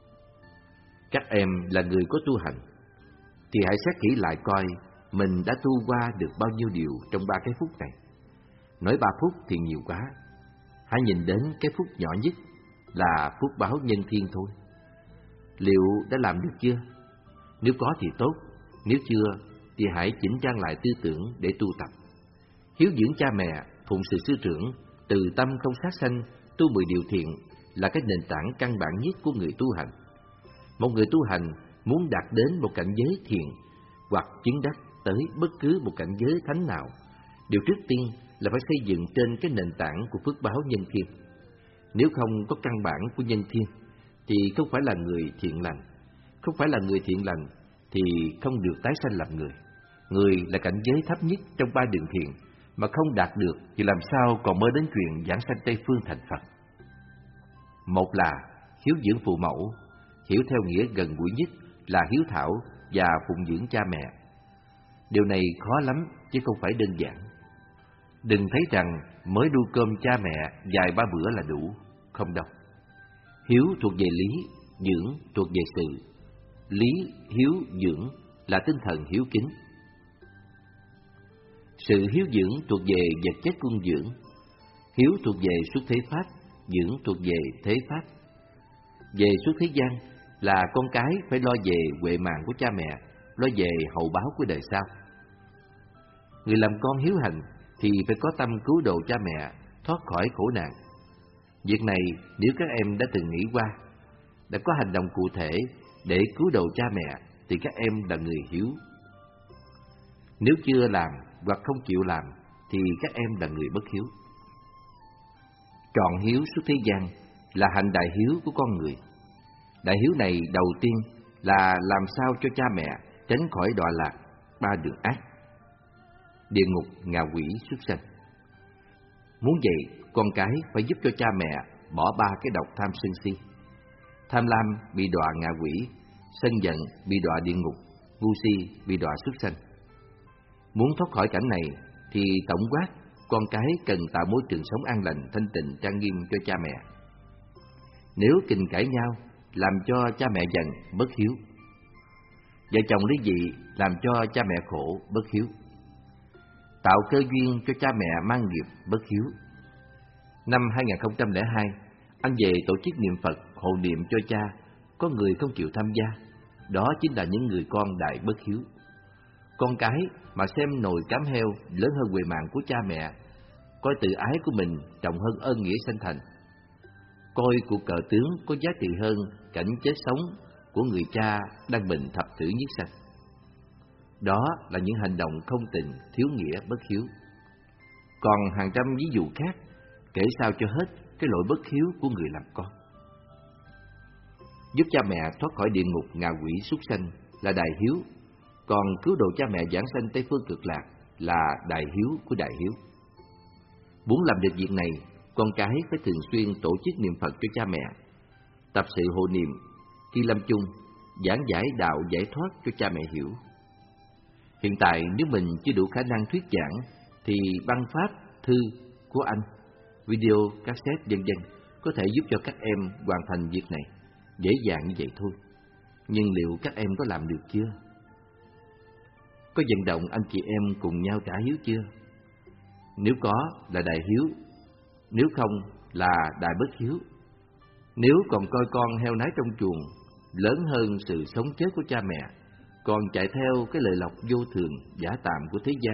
Các em là người có tu hành thì hãy xét kỹ lại coi mình đã tu qua được bao nhiêu điều trong ba cái phúc này. Nói ba phúc thì nhiều quá, hãy nhìn đến cái phúc nhỏ nhất là phúc báo nhân thiên thôi. Liệu đã làm được chưa? Nếu có thì tốt, nếu chưa thì hãy chỉnh trang lại tư tưởng để tu tập. Hiếu dưỡng cha mẹ, phụng sự sư trưởng, từ tâm không sát sanh, tu mười điều thiện là cái nền tảng căn bản nhất của người tu hành. Một người tu hành muốn đạt đến một cảnh giới thiện hoặc chứng đắc tới bất cứ một cảnh giới thánh nào, điều trước tiên là phải xây dựng trên cái nền tảng của phước báo nhân thiên. Nếu không có căn bản của nhân thiên thì không phải là người thiện lành. Không phải là người thiện lành thì không được tái sanh làm người. Người là cảnh giới thấp nhất trong ba đường thiện, mà không đạt được thì làm sao còn mơ đến chuyện giảng sanh Tây Phương thành Phật. Một là hiếu dưỡng phụ mẫu, hiểu theo nghĩa gần gũi nhất là hiếu thảo và phụng dưỡng cha mẹ. Điều này khó lắm chứ không phải đơn giản. Đừng thấy rằng mới đu cơm cha mẹ vài ba bữa là đủ, không đâu. Hiếu thuộc về lý, dưỡng thuộc về sự. Lý, hiếu, dưỡng là tinh thần hiếu kính. Sự hiếu dưỡng thuộc về vật chất cung dưỡng, hiếu thuộc về xuất thế pháp, dưỡng thuộc về thế pháp. Về xuất thế gian là con cái phải lo về huệ mạng của cha mẹ, lo về hậu báo của đời sau. Người làm con hiếu hành thì phải có tâm cứu độ cha mẹ thoát khỏi khổ nạn. Việc này nếu các em đã từng nghĩ qua, đã có hành động cụ thể để cứu độ cha mẹ thì các em là người hiếu. Nếu chưa làm hoặc không chịu làm thì các em là người bất hiếu. Trọn hiếu xuất thế gian là hạnh đại hiếu của con người. Đại hiếu này đầu tiên là làm sao cho cha mẹ tránh khỏi đọa lạc ba đường ác: địa ngục, ngạ quỷ, súc sanh. Muốn vậy, con cái phải giúp cho cha mẹ bỏ ba cái độc tham sân si. Tham lam bị đọa ngạ quỷ, sân giận bị đọa địa ngục, ngu si bị đọa súc sanh. Muốn thoát khỏi cảnh này thì tổng quát con cái cần tạo môi trường sống an lành, thanh tịnh, trang nghiêm cho cha mẹ. Nếu kình cãi nhau làm cho cha mẹ giận, bất hiếu. Vợ chồng ly dị làm cho cha mẹ khổ, bất hiếu. Tạo cơ duyên cho cha mẹ mang nghiệp, bất hiếu. Năm hai nghìn không trăm lẻ hai, Anh về tổ chức niệm Phật, hộ niệm cho cha, có người không chịu tham gia, đó chính là những người con đại bất hiếu. Con cái mà xem nồi cám heo lớn hơn huệ mạng của cha mẹ, coi tự ái của mình trọng hơn ơn nghĩa sanh thành, coi cuộc cờ tướng có giá trị hơn cảnh chết sống của người cha đang bình thập tử nhất sanh. Đó là những hành động không tình, thiếu nghĩa, bất hiếu. Còn hàng trăm ví dụ khác kể sao cho hết cái lỗi bất hiếu của người làm con. Giúp cha mẹ thoát khỏi địa ngục ngạ quỷ súc sanh là đại hiếu, còn cứu độ cha mẹ giảng sanh Tây phương cực lạc là đại hiếu của đại hiếu. Muốn làm được việc này, con cái phải thường xuyên tổ chức niệm Phật cho cha mẹ, tập sự hộ niệm, khi lâm chung, giảng giải đạo giải thoát cho cha mẹ hiểu. Hiện tại nếu mình chưa đủ khả năng thuyết giảng, thì băng pháp, thư của anh, video, cassette vân vân có thể giúp cho các em hoàn thành việc này, dễ dàng như vậy thôi. Nhưng liệu các em có làm được chưa? Có vận động anh chị em cùng nhau trả hiếu chưa? Nếu có là đại hiếu, nếu không là đại bất hiếu. Nếu còn coi con heo nái trong chuồng lớn hơn sự sống chết của cha mẹ, còn chạy theo cái lợi lộc vô thường giả tạm của thế gian,